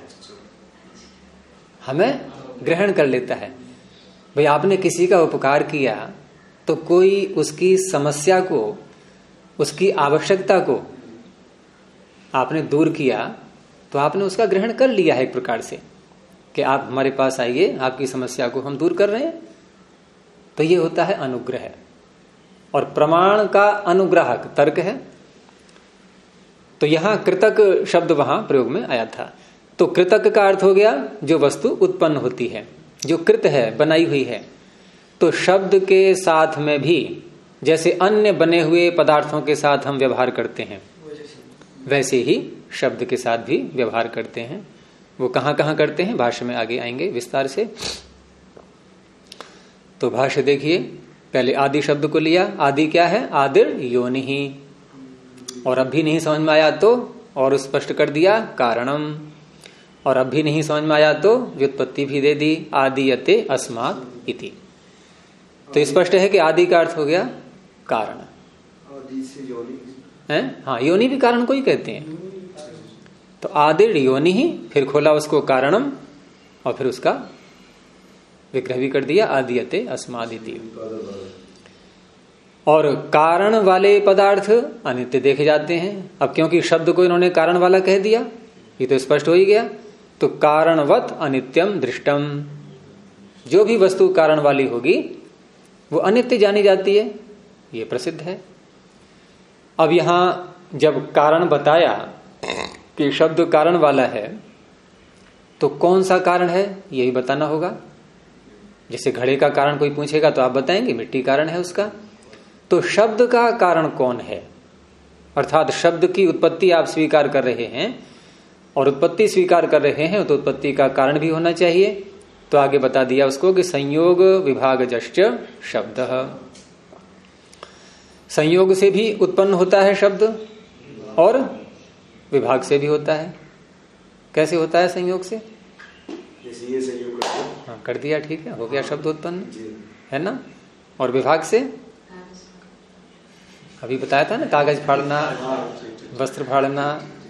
हमें ग्रहण कर लेता है। भाई आपने किसी का उपकार किया तो कोई उसकी समस्या को, उसकी आवश्यकता को आपने दूर किया, तो आपने उसका ग्रहण कर लिया है एक प्रकार से, कि आप हमारे पास आइए, आपकी समस्या को हम दूर कर रहे हैं। तो ये होता है अनुग्रह। और प्रमाण का अनुग्राहक तर्क है। तो यहां कृतक शब्द वहां प्रयोग में आया था। तो कृतक का अर्थ हो गया जो वस्तु उत्पन्न होती है, जो कृत है, बनाई हुई है। तो शब्द के साथ में भी जैसे अन्य बने हुए पदार्थों के साथ हम व्यवहार करते हैं, वैसे ही शब्द के साथ भी व्यवहार करते हैं। वो कहां कहां करते हैं भाष्य में आगे आएंगे विस्तार से। तो भाष्य देखिए, पहले आदि शब्द को लिया। आदि क्या है? आदिर योनि ही। और अब भी नहीं समझ में आया तो और स्पष्ट कर दिया कारणम। और अब भी नहीं समझ में आया तो व्युत्पत्ति भी दे दी, आदियते अस्मात् इति। तो स्पष्ट है कि आदि का अर्थ हो गया कारण। है? हाँ, योनि भी कारण को ही कहते हैं। तो आदिर योनि ही, फिर खोला उसको कारणम, और फिर उसका विग्रह भी कर दिया आदियते अस्मादिति। और कारण वाले पदार्थ अनित्य देखे जाते हैं। अब क्योंकि शब्द को इन्होंने कारण वाला कह दिया, ये तो स्पष्ट हो ही गया। तो कारणवत अनित्यम दृष्टम, जो भी वस्तु कारण वाली होगी वो अनित्य जानी जाती है, ये प्रसिद्ध है। अब यहां जब कारण बताया कि शब्द कारण वाला है, तो कौन सा कारण है यही बताना होगा। जैसे घड़े का कारण कोई पूछेगा तो आप बताएंगे मिट्टी कारण है उसका। तो शब्द का कारण कौन है, अर्थात शब्द की उत्पत्ति आप स्वीकार कर रहे हैं, और उत्पत्ति स्वीकार कर रहे हैं तो उत्पत्ति का कारण भी होना चाहिए। तो आगे बता दिया उसको कि संयोग विभागजश्च शब्द, संयोग से भी उत्पन्न होता है शब्द और विभाग से भी होता है। कैसे होता है संयोग से? ये संयोग कर दिया। हाँ, कर दिया, ठीक है, हो गया शब्द उत्पन्न, है ना। और विभाग से अभी बताया था ना, कागज फाड़ना, वस्त्र फाड़ना।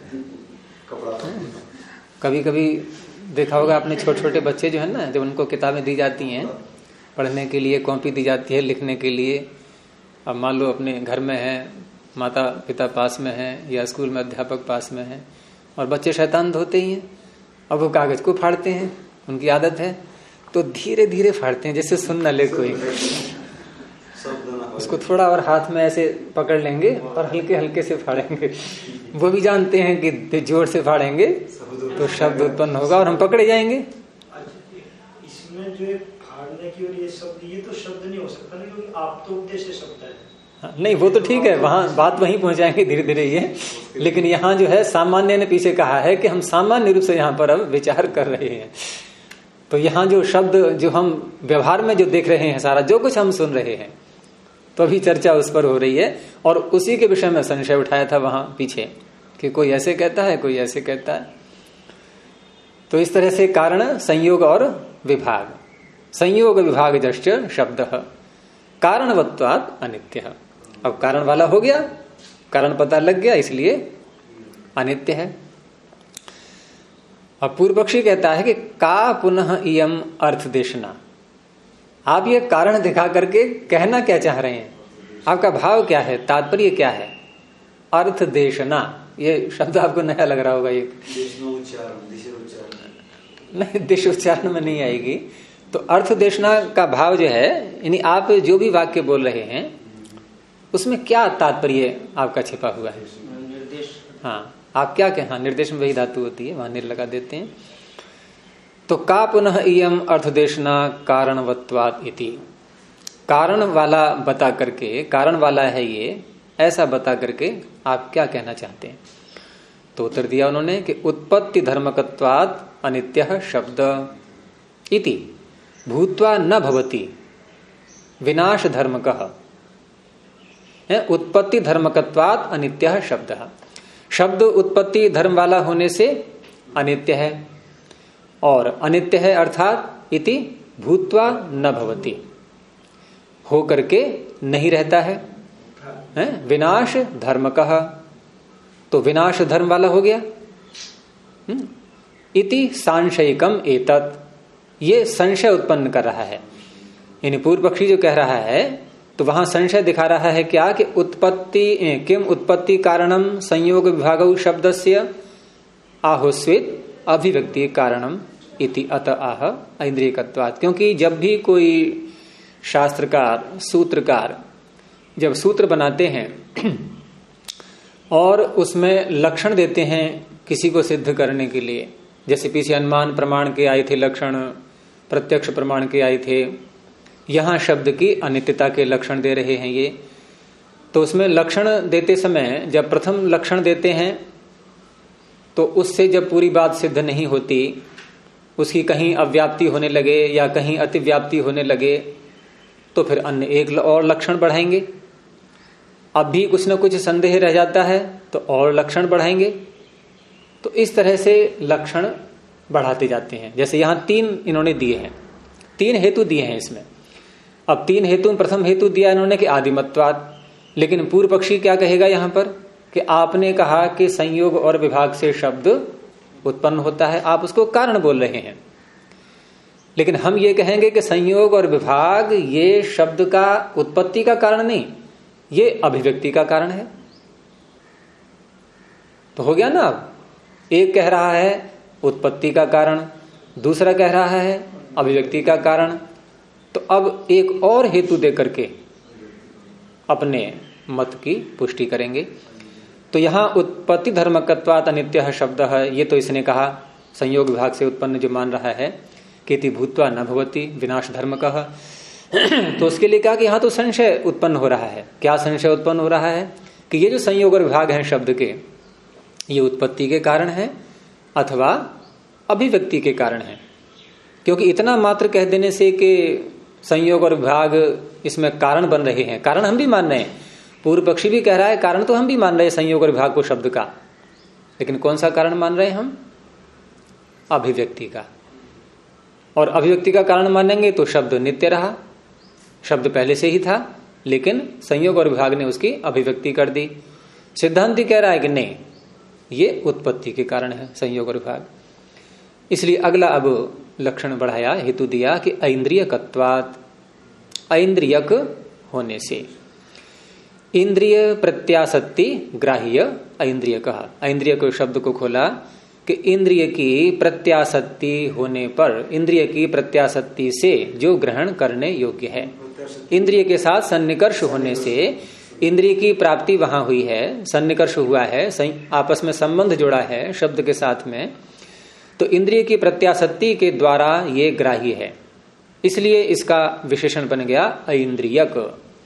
कभी कभी देखा होगा आपने, छोटे छोटे बच्चे जो है ना, जब उनको किताबें दी जाती हैं पढ़ने के लिए, कॉपी दी जाती है लिखने के लिए, अब मान लो अपने घर में है, माता पिता पास में है या स्कूल में अध्यापक पास में है और बच्चे शैतान होते ही हैं। अब वो कागज को फाड़ते हैं, उनकी आदत है, तो धीरे धीरे फाड़ते हैं जैसे सुन न ले कोई। उसको थोड़ा और हाथ में ऐसे पकड़ लेंगे और हल्के हल्के से फाड़ेंगे। वो भी जानते हैं कि जोर से फाड़ेंगे तो शब्द उत्पन्न होगा और हम पकड़े जाएंगे। इसमें जो फाड़ने की और ये शब्द, ये तो शब्द नहीं हो सकता ना, क्योंकि आप तो उपदेश शब्द है। नहीं वो तो ठीक है, वहां बात वहीं पहुंचाएंगे धीरे धीरे ये। लेकिन यहाँ जो है सामान्य ने पीछे कहा है कि हम सामान्य रूप से यहाँ पर अब विचार कर रहे हैं। तो यहाँ जो शब्द जो हम व्यवहार में जो देख रहे हैं, सारा जो कुछ हम सुन रहे हैं, तो अभी चर्चा उस पर हो रही है। और उसी के विषय में संशय उठाया था वहां पीछे कि कोई ऐसे कहता है, कोई ऐसे कहता है। तो इस तरह से कारण, संयोग और विभाग। संयोग विभाग जश्च शब्द कारणवत्वात् अनित्य। अब कारण वाला हो गया, कारण पता लग गया, इसलिए अनित्य है। अब पूर्व पक्षी कहता है कि का पुनः इयम अर्थ देशना। आप ये कारण दिखा करके कहना क्या चाह रहे हैं, आपका भाव क्या है, तात्पर्य क्या है? अर्थ देशना, ये शब्द आपको नया लग रहा होगा। ये नहीं, दिश उच्चारण में नहीं आएगी। तो अर्थ देशना का भाव जो है, यानी आप जो भी वाक्य बोल रहे हैं उसमें क्या तात्पर्य आपका छिपा हुआ है? निर्देश। हाँ, आप क्या कहना, निर्देश में वही धातु होती है, वहां निर लगा देते हैं। तो का पुनः इयम अर्थदेशना कारणवत्वात् इति। कारण वाला बता करके, कारण वाला है ये, ऐसा बता करके आप क्या कहना चाहते हैं? तो उत्तर दिया उन्होंने कि उत्पत्ति धर्मकत्वात् अनित्यः शब्द इति भूत्वा न भवति विनाश धर्मकः। उत्पत्ति धर्मकत्वात् अनित्यः शब्द। शब्द उत्पत्ति धर्म वाला होने से अनित्य है, और अनित्य है अर्थात इति भूत्वा न भवति, हो करके नहीं रहता है, विनाश धर्मकः। तो विनाश धर्म वाला हो गया। इति सांशयिकम एतत्, ये संशय उत्पन्न कर रहा है। यानी पूर्व पक्षी जो कह रहा है, तो वहां संशय दिखा रहा है क्या कि उत्पत्ति किम उत्पत्ति कारणम संयोग विभागौ शब्दस्य आहोस्वित अभिव्यक्ति कारणम इति अत आह ऐन्द्रियकत्वात्। क्योंकि जब भी कोई शास्त्रकार, सूत्रकार जब सूत्र बनाते हैं और उसमें लक्षण देते हैं किसी को सिद्ध करने के लिए, जैसे पीछे अनुमान प्रमाण के आए थे लक्षण, प्रत्यक्ष प्रमाण के आए थे, यहां शब्द की अनित्यता के लक्षण दे रहे हैं ये। तो उसमें लक्षण देते समय जब प्रथम लक्षण देते हैं तो उससे जब पूरी बात सिद्ध नहीं होती, उसकी कहीं अव्याप्ति होने लगे या कहीं अतिव्याप्ति होने लगे, तो फिर अन्य एक और लक्षण बढ़ाएंगे। अब भी कुछ न कुछ संदेह रह जाता है तो और लक्षण बढ़ाएंगे। तो इस तरह से लक्षण बढ़ाते जाते हैं। जैसे यहां 3 इन्होंने दिए हैं, 3 हेतु दिए हैं इसमें। अब 3 हेतु, प्रथम हेतु दिया इन्होंने कि आदिमत्वात्, लेकिन पूर्व पक्षी क्या कहेगा यहां पर कि आपने कहा कि संयोग और विभाग से शब्द उत्पन्न होता है, आप उसको कारण बोल रहे हैं। लेकिन हम ये कहेंगे कि संयोग और विभाग ये शब्द का उत्पत्ति का कारण नहीं, ये अभिव्यक्ति का कारण है। तो हो गया ना। अब एक कह रहा है उत्पत्ति का कारण, दूसरा कह रहा है अभिव्यक्ति का कारण। तो अब एक और हेतु देकर के अपने मत की पुष्टि करेंगे। तो यहां उत्पत्ति धर्मकत्वात् अनित्यः शब्द है, ये तो इसने कहा संयोग विभाग से उत्पन्न जो मान रहा है कि भूत्वा न भवति विनाश धर्मकः। तो उसके लिए कहा कि यहां तो संशय उत्पन्न हो रहा है। क्या संशय उत्पन्न हो रहा है कि ये जो संयोग और विभाग है शब्द के, ये उत्पत्ति के कारण है अथवा अभिव्यक्ति के कारण है। क्योंकि इतना मात्र कह देने से कि संयोग और विभाग इसमें कारण बन रहे हैं, कारण हम भी मान रहे हैं, पूर्व पक्षी भी कह रहा है कारण तो हम भी मान रहे हैं संयोग और विभाग को शब्द का, लेकिन कौन सा कारण मान रहे हैं हम? अभिव्यक्ति का। और अभिव्यक्ति का कारण मानेंगे तो शब्द नित्य रहा, शब्द पहले से ही था, लेकिन संयोग और विभाग ने उसकी अभिव्यक्ति कर दी। सिद्धांति कह रहा है कि नहीं, ये उत्पत्ति के कारण है संयोग और विभाग। इसलिए अगला अब लक्षण बढ़ाया, हेतु दिया कि ऐन्द्रियकत्वात्, ऐन्द्रियक होने से। इंद्रिय प्रत्यासक्ति ग्राह्य ऐन्द्रिय कहा। ऐन्द्रिय को शब्द को खोला कि इंद्रिय की प्रत्यासक्ति होने पर, इंद्रिय की प्रत्यासक्ति से जो ग्रहण करने योग्य है, इंद्रिय के साथ सन्निकर्ष होने से इंद्रिय की प्राप्ति वहां हुई है, सन्निकर्ष हुआ है, आपस में संबंध जुड़ा है शब्द के साथ में, तो इंद्रिय की प्रत्यासक्ति के द्वारा ये ग्राह्य है, इसलिए इसका विशेषण बन गया ऐन्द्रियक।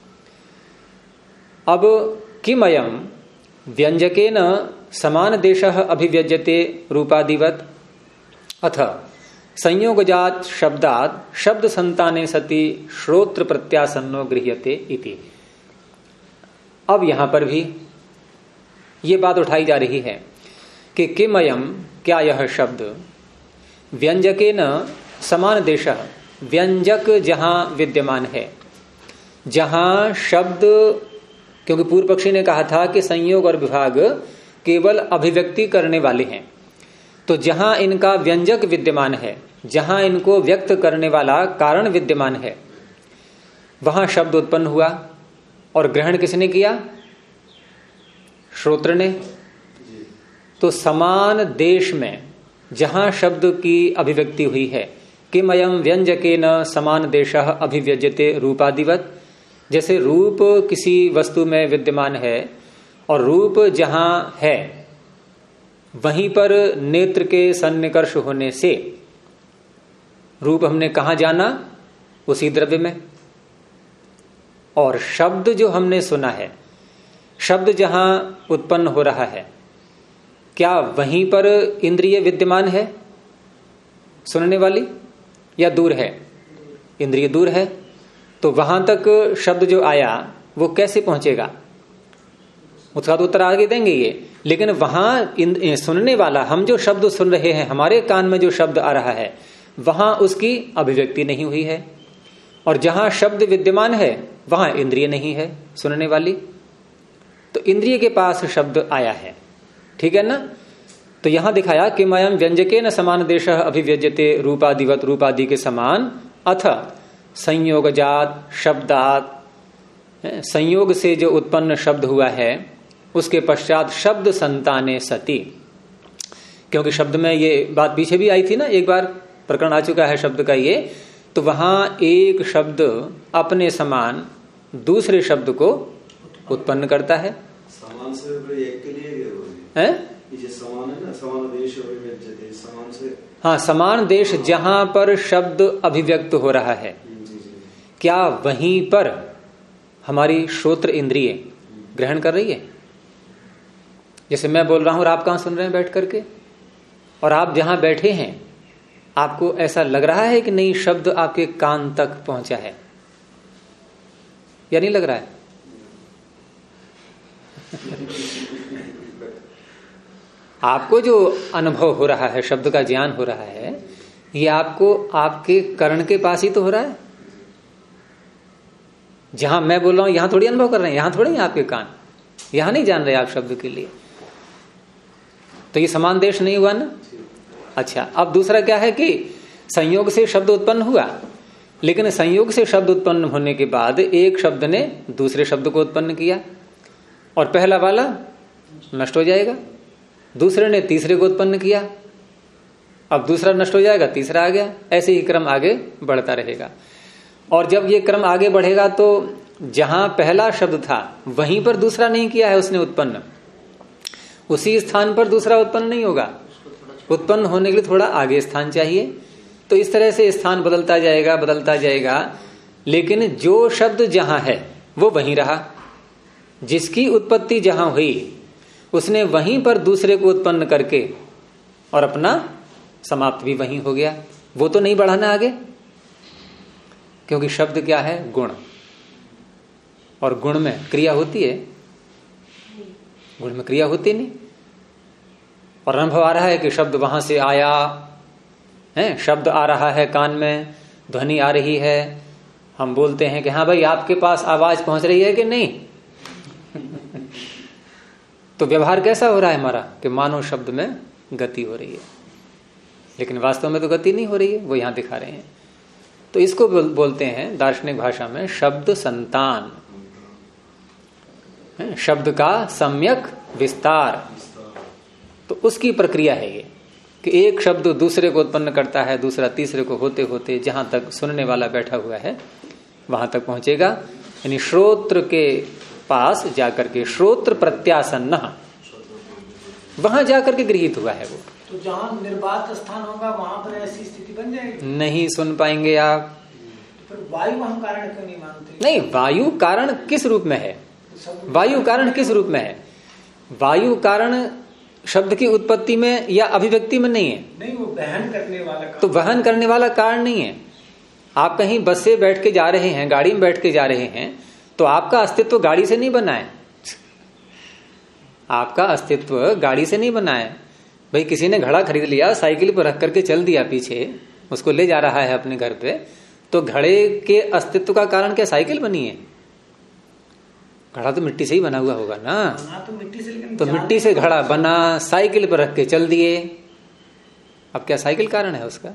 अब किमयम व्यंजकेन समान देशः अभिव्यज्यते रूपादिवत अथ संयोगजात शब्दात शब्द संताने सति श्रोत्र प्रत्यासन्नो गृह्यते इति। अब यहां पर भी ये बात उठाई जा रही है कि किमयम, क्या यह शब्द, व्यंजकेन समान देशः, व्यंजक जहां विद्यमान है, जहां शब्द, क्योंकि पूर्व पक्षी ने कहा था कि संयोग और विभाग केवल अभिव्यक्ति करने वाले हैं, तो जहां इनका व्यंजक विद्यमान है, जहां इनको व्यक्त करने वाला कारण विद्यमान है, वहां शब्द उत्पन्न हुआ और ग्रहण किसने किया? श्रोत्र ने। तो समान देश में जहां शब्द की अभिव्यक्ति हुई है, किमयम व्यंजकेन समान देशः अभिव्यज्यते रूपादिवत, जैसे रूप किसी वस्तु में विद्यमान है और रूप जहां है वहीं पर नेत्र के सन्निकर्ष होने से रूप हमने कहां जाना? उसी द्रव्य में। और शब्द जो हमने सुना है, शब्द जहां उत्पन्न हो रहा है, क्या वहीं पर इंद्रिय विद्यमान है सुनने वाली, या दूर है? इंद्रिय दूर है, तो वहां तक शब्द जो आया वो कैसे पहुंचेगा? उसका तो उत्तर आगे देंगे ये, लेकिन वहां सुनने वाला, हम जो शब्द सुन रहे हैं, हमारे कान में जो शब्द आ रहा है, वहां उसकी अभिव्यक्ति नहीं हुई है, और जहां शब्द विद्यमान है वहां इंद्रिय नहीं है सुनने वाली, तो इंद्रिय के पास शब्द आया है, ठीक है ना। तो यहां दिखाया कि मयम व्यंजकेन समान देशः अभिव्यज्यते रूपादिवत, रूपादि के समान, अथ संयोगजात शब्दात, संयोग से जो उत्पन्न शब्द हुआ है उसके पश्चात शब्द संताने सति, क्योंकि शब्द में ये बात पीछे भी आई थी ना, एक बार प्रकरण आ चुका है शब्द का ये, तो वहां एक शब्द अपने समान दूसरे शब्द को उत्पन्न करता है। समान से एक के लिए है? ये समान है ना, समान देश अभिव्यज्यते, समान से, हाँ, समान देश जहां पर शब्द अभिव्यक्त हो रहा है, क्या वहीं पर हमारी श्रोत्र इंद्रिय ग्रहण कर रही है? जैसे मैं बोल रहा हूं और आप कहां सुन रहे हैं बैठ करके, और आप जहां बैठे हैं आपको ऐसा लग रहा है कि नहीं शब्द आपके कान तक पहुंचा है, या नहीं लग रहा है? आपको जो अनुभव हो रहा है, शब्द का ज्ञान हो रहा है, ये आपको आपके कर्ण के पास ही तो हो रहा है। जहां मैं बोल रहा हूं यहां थोड़ी अनुभव कर रहे हैं, यहां थोड़ी आपके कान, यहां नहीं जान रहे आप शब्द के लिए, तो ये समान देश नहीं हुआ ना। अच्छा, अब दूसरा क्या है कि संयोग से शब्द उत्पन्न हुआ, लेकिन संयोग से शब्द उत्पन्न होने के बाद एक शब्द ने दूसरे शब्द को उत्पन्न किया, और पहला वाला नष्ट हो जाएगा, दूसरे ने तीसरे को उत्पन्न किया, अब दूसरा नष्ट हो जाएगा, तीसरा आ गया, ऐसे ही क्रम आगे बढ़ता रहेगा। और जब ये क्रम आगे बढ़ेगा तो जहां पहला शब्द था वहीं पर दूसरा नहीं किया है उसने उत्पन्न, उसी स्थान पर दूसरा उत्पन्न नहीं होगा, उत्पन्न होने के लिए थोड़ा आगे स्थान चाहिए। तो इस तरह से स्थान बदलता जाएगा, बदलता जाएगा, लेकिन जो शब्द जहां है वो वहीं रहा, जिसकी उत्पत्ति जहां हुई उसने वहीं पर दूसरे को उत्पन्न करके और अपना समाप्त भी वहीं हो गया, वो तो नहीं बढ़ाना आगे, क्योंकि शब्द क्या है? गुण, और गुण में क्रिया होती है, गुण में क्रिया होती नहीं। और अनुभव आ रहा है कि शब्द वहां से आया है, शब्द आ रहा है कान में, ध्वनि आ रही है, हम बोलते हैं कि हाँ भाई आपके पास आवाज पहुंच रही है कि नहीं तो व्यवहार कैसा हो रहा है हमारा कि मानो शब्द में गति हो रही है, लेकिन वास्तव में तो गति नहीं हो रही है, वो यहां दिखा रहे हैं। तो इसको बोलते हैं दार्शनिक भाषा में शब्द संतान। शब्द का सम्यक विस्तार, तो उसकी प्रक्रिया है ये कि एक शब्द दूसरे को उत्पन्न करता है, दूसरा तीसरे को, होते होते जहां तक सुनने वाला बैठा हुआ है वहां तक पहुंचेगा। यानी श्रोत्र के पास जाकर के, श्रोत्र प्रत्यासन्न, वहां जाकर के गृहीत हुआ है वो। तो जहां निर्बाध स्थान होगा वहां पर ऐसी स्थिति बन जाएगी, नहीं सुन पाएंगे आप। तो फिर वायु हम कारण क्यों नहीं मानते? नहीं, वायु कारण किस रूप में है? वायु कारण किस रूप में है? वायु कारण शब्द की उत्पत्ति में या अभिव्यक्ति में नहीं है। नहीं, वो वहन करने वाला कारण। तो वहन करने वाला कारण नहीं है। आप कहीं बस से बैठ के जा रहे हैं, गाड़ी में बैठ के जा रहे हैं, तो आपका अस्तित्व गाड़ी से नहीं बना है। आपका अस्तित्व गाड़ी से नहीं बना है। भाई किसी ने घड़ा खरीद लिया, साइकिल पर रख करके चल दिया, पीछे उसको ले जा रहा है अपने घर पे, तो घड़े के अस्तित्व का कारण क्या साइकिल बनी है? घड़ा तो मिट्टी से ही बना हुआ होगा ना। तो मिट्टी से, लेकिन तो मिट्टी से घड़ा बना, साइकिल पर रख के चल दिए, अब क्या साइकिल कारण है उसका?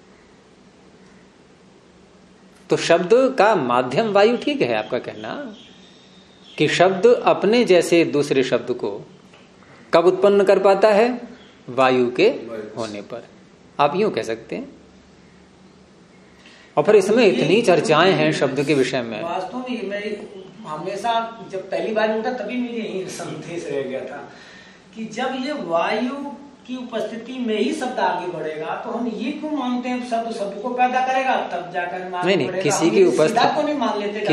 तो शब्द का माध्यम वायु ठीक है आपका कहना कि शब्द अपने जैसे दूसरे शब्द को कब उत्पन्न कर पाता है? वायु के होने पर। आप यूं कह सकते हैं। और फिर इसमें इतनी चर्चाएं हैं शब्द के विषय में। वास्तव में मैं हमेशा जब पहली बार उठा तभी मुझे यही संदेश रह गया था कि जब ये वायु की उपस्थिति में ही शब्द आगे बढ़ेगा तो हम ये क्यों मानते हैं शब्द को पैदा करेगा तब जाकर नहीं, किसी की उपस्थिति को नहीं मान लेते।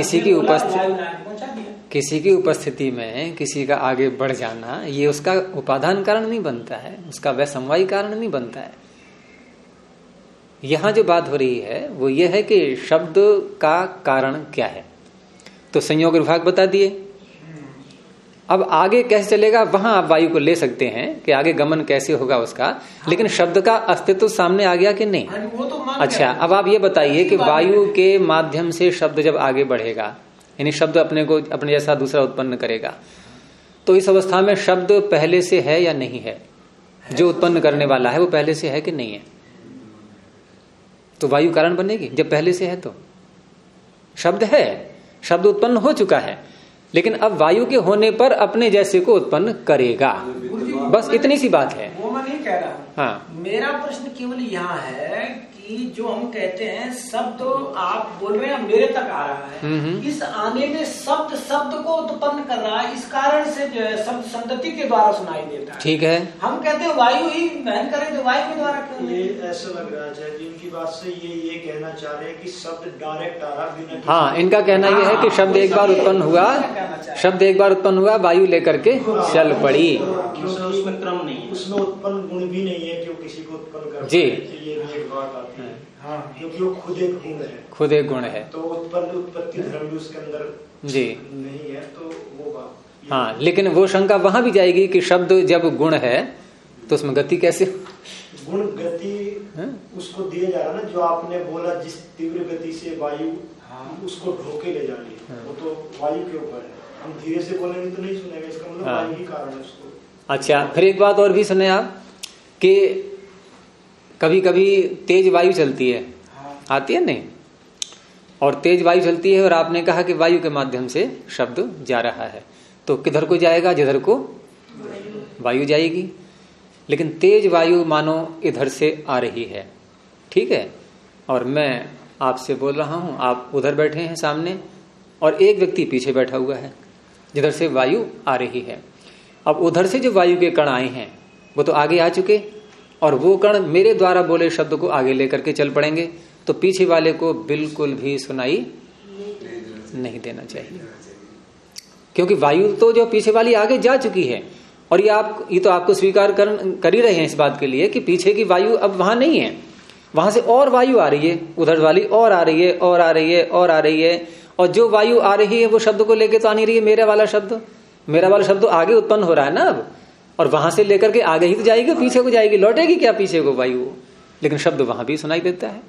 किसी की उपस्थिति में किसी का आगे बढ़ जाना ये उसका उपादान कारण नहीं बनता है, उसका वैसमवायी कारण नहीं बनता है। यहां जो बात हो रही है वो ये है कि शब्द का कारण क्या है। तो संयोग विभाग बता दिए। अब आगे कैसे चलेगा वहां आप वायु को ले सकते हैं कि आगे गमन कैसे होगा उसका, लेकिन शब्द का अस्तित्व सामने आ गया कि नहीं? वो तो अच्छा, अब आप ये बताइए कि वायु के माध्यम से शब्द जब आगे बढ़ेगा, यानी शब्द अपने को अपने जैसा दूसरा उत्पन्न करेगा, तो इस अवस्था में शब्द पहले से है या नहीं है? जो उत्पन्न करने वाला है वो पहले से है कि नहीं है? तो वायु कारण बनेगी जब पहले से है। तो शब्द है, शब्द उत्पन्न हो चुका है, लेकिन अब वायु के होने पर अपने जैसे को उत्पन्न करेगा। बस इतनी सी बात है। वो मैं नहीं कह रहा हूँ। हाँ, मेरा प्रश्न केवल यहाँ है कि जो हम कहते हैं शब्द आप बोल रहे हैं मेरे तक आ रहा है, इस आने में शब्द को उत्पन्न कर रहा है, इस कारण से जो है शब्द संतति के द्वारा सुनाई देता है। ठीक है, हम कहते हैं वायु ही वहन करे तो वायु के द्वारा क्यों? ये ऐसा लग रहा है जिनकी बात से ये कहना चाह रहे हैं कि शब्द डायरेक्ट आ रहा बिना। हाँ, इनका कहना यह है कि शब्द एक बार उत्पन्न हुआ, शब्द एक बार उत्पन्न हुआ, वायु लेकर के चल पड़ी। उसमें क्रम नहीं है, उसमें उत्पन्न गुण भी नहीं है कि किसी को उत्पन्न कर जी, ये भी एक बात आती है। हाँ, क्योंकि वो खुद एक गुण है, खुद एक गुण है, तो उत्पत्ति धर्म भी उसके अंदर जी नहीं है, तो वो बात। हाँ, लेकिन वो शंका वहां भी जाएगी कि शब्द जब गुण है तो उसमें गति कैसे? गुण गति उसको दिया जा रहा ना, जो आपने बोला जिस तीव्र गति से वायु उसको ढोके ले जा रही है, वो तो वायु के ऊपर है। हम धीरे से बोलेंगे तो नहीं सुनेगा, इसका मतलब वायु ही कारण है उसको। अच्छा, फिर एक बात और भी सुने आप कि कभी कभी तेज वायु चलती है, आती है नहीं, और तेज वायु चलती है और आपने कहा कि वायु के माध्यम से शब्द जा रहा है, तो किधर को जाएगा? जिधर को वायु जाएगी। लेकिन तेज वायु मानो इधर से आ रही है, ठीक है, और मैं आपसे बोल रहा हूं, आप उधर बैठे हैं सामने और एक व्यक्ति पीछे बैठा हुआ है जिधर से वायु आ रही है। अब उधर से जो वायु के कण आए हैं वो तो आगे आ चुके, और वो कण मेरे द्वारा बोले शब्द को आगे लेकर के चल पड़ेंगे, तो पीछे वाले को बिल्कुल भी सुनाई नहीं देना चाहिए, क्योंकि वायु तो जो पीछे वाली आगे जा चुकी है। और ये तो आपको स्वीकार कर ही रहे हैं इस बात के लिए कि पीछे की वायु अब वहां नहीं है, वहां से और वायु आ रही है, उधर वाली और आ रही है, और आ रही है, और आ रही है, और जो वायु आ रही है वो शब्द को लेके तो आ नहीं रही है। मेरा वाला शब्द आगे उत्पन्न हो रहा है ना अब, और वहां से लेकर के आगे ही तो जाएगी, पीछे को जाएगी, लौटेगी क्या पीछे को वायु? लेकिन शब्द वहां भी सुनाई देता है।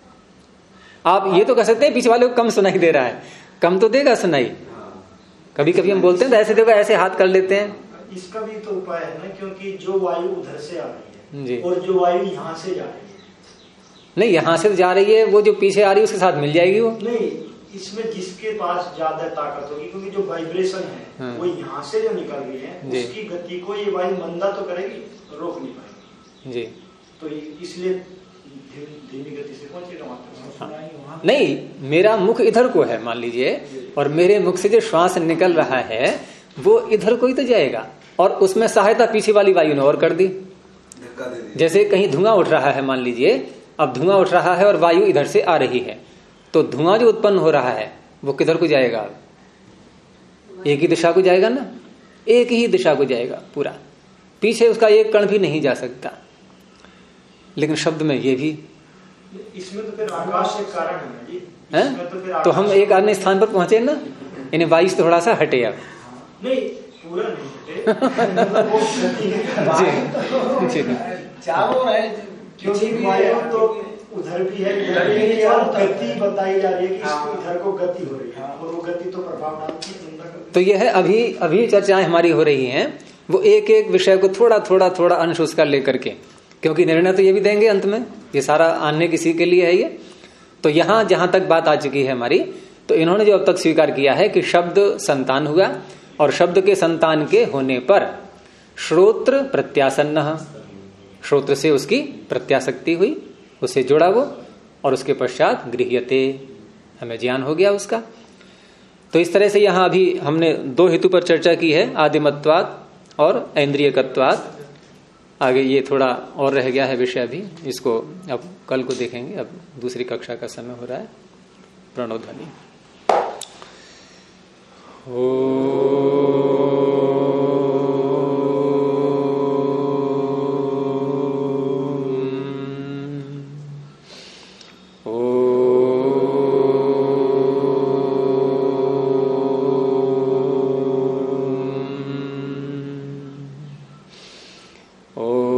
आप ये तो कह सकते हैं पीछे वाले को कम सुनाई दे रहा है, कम तो देगा सुनाई। कभी कभी हम बोलते हैं तो ऐसे देखो, ऐसे हाथ कर लेते हैं। इसका भी तो उपाय है ना, क्योंकि जो वायु उधर से आ रही है जी, और जो वायु यहाँ से जा रही है, नहीं, यहाँ से जा रही है, वो जो पीछे आ रही है उसके साथ मिल जाएगी वो। नहीं, इसमें जिसके पास ज्यादा ताकत होगी, क्योंकि जो वाइब्रेशन है वो यहाँ से जो निकल रही है उसकी गति को ये वायु मंदा तो करेगी, रोक नहीं पाएगी जी। तो इसलिए धीमी गति से पहुंचेगा। नहीं, मेरा मुख इधर को है मान लीजिए, और मेरे मुख से जो श्वास निकल रहा है वो इधर को ही तो जाएगा, और उसमें सहायता पीछे वाली वायु ने और कर दी। जैसे कहीं धुआं उठ रहा है मान लीजिए, अब धुआं उठ रहा है और वायु इधर से आ रही है, तो धुआं जो उत्पन्न हो रहा है वो किधर को जाएगा? एक ही दिशा को जाएगा ना, एक ही दिशा को जाएगा पूरा, पीछे उसका एक कण भी नहीं जा सकता। लेकिन शब्द में ये भी, इसमें तो फिर आकाश एक कारण है जी, तो हम एक अन्य स्थान पर पहुंचे ना, यानी वायु से थोड़ा सा हटे। अब नहीं, पूरा नहीं हटे वो जी चारों है, क्योंकि वायु तो उधर भी है, इधर भी है, और गति बताई जा रही है कि इसको इधर को गति हो रही है, और वो गति तो प्रभाव डालती है। तो यह है अभी चर्चाएं हमारी हो रही हैं, वो एक एक विषय को थोड़ा थोड़ा अंश उसका लेकर के, क्योंकि निर्णय तो ये भी देंगे अंत में, ये सारा आने किसी के लिए है ये। तो यहां जहां तक बात आ चुकी है हमारी, तो इन्होंने जो अब तक स्वीकार किया है कि शब्द संतान हुआ, और शब्द के संतान के होने पर श्रोत्र प्रत्यासन्न, श्रोत्र से उसकी प्रत्याशक्ति हुई, उससे जुड़ा वो, और उसके पश्चात गृह्यते, हमें ज्ञान हो गया उसका। तो इस तरह से यहां अभी हमने दो हेतु पर चर्चा की है, आदिमत्वात् और ऐन्द्रियकत्वात्। आगे ये थोड़ा और रह गया है विषय, अभी इसको अब कल को देखेंगे, अब दूसरी कक्षा का समय हो रहा है। प्रणव ध्वनि। ओ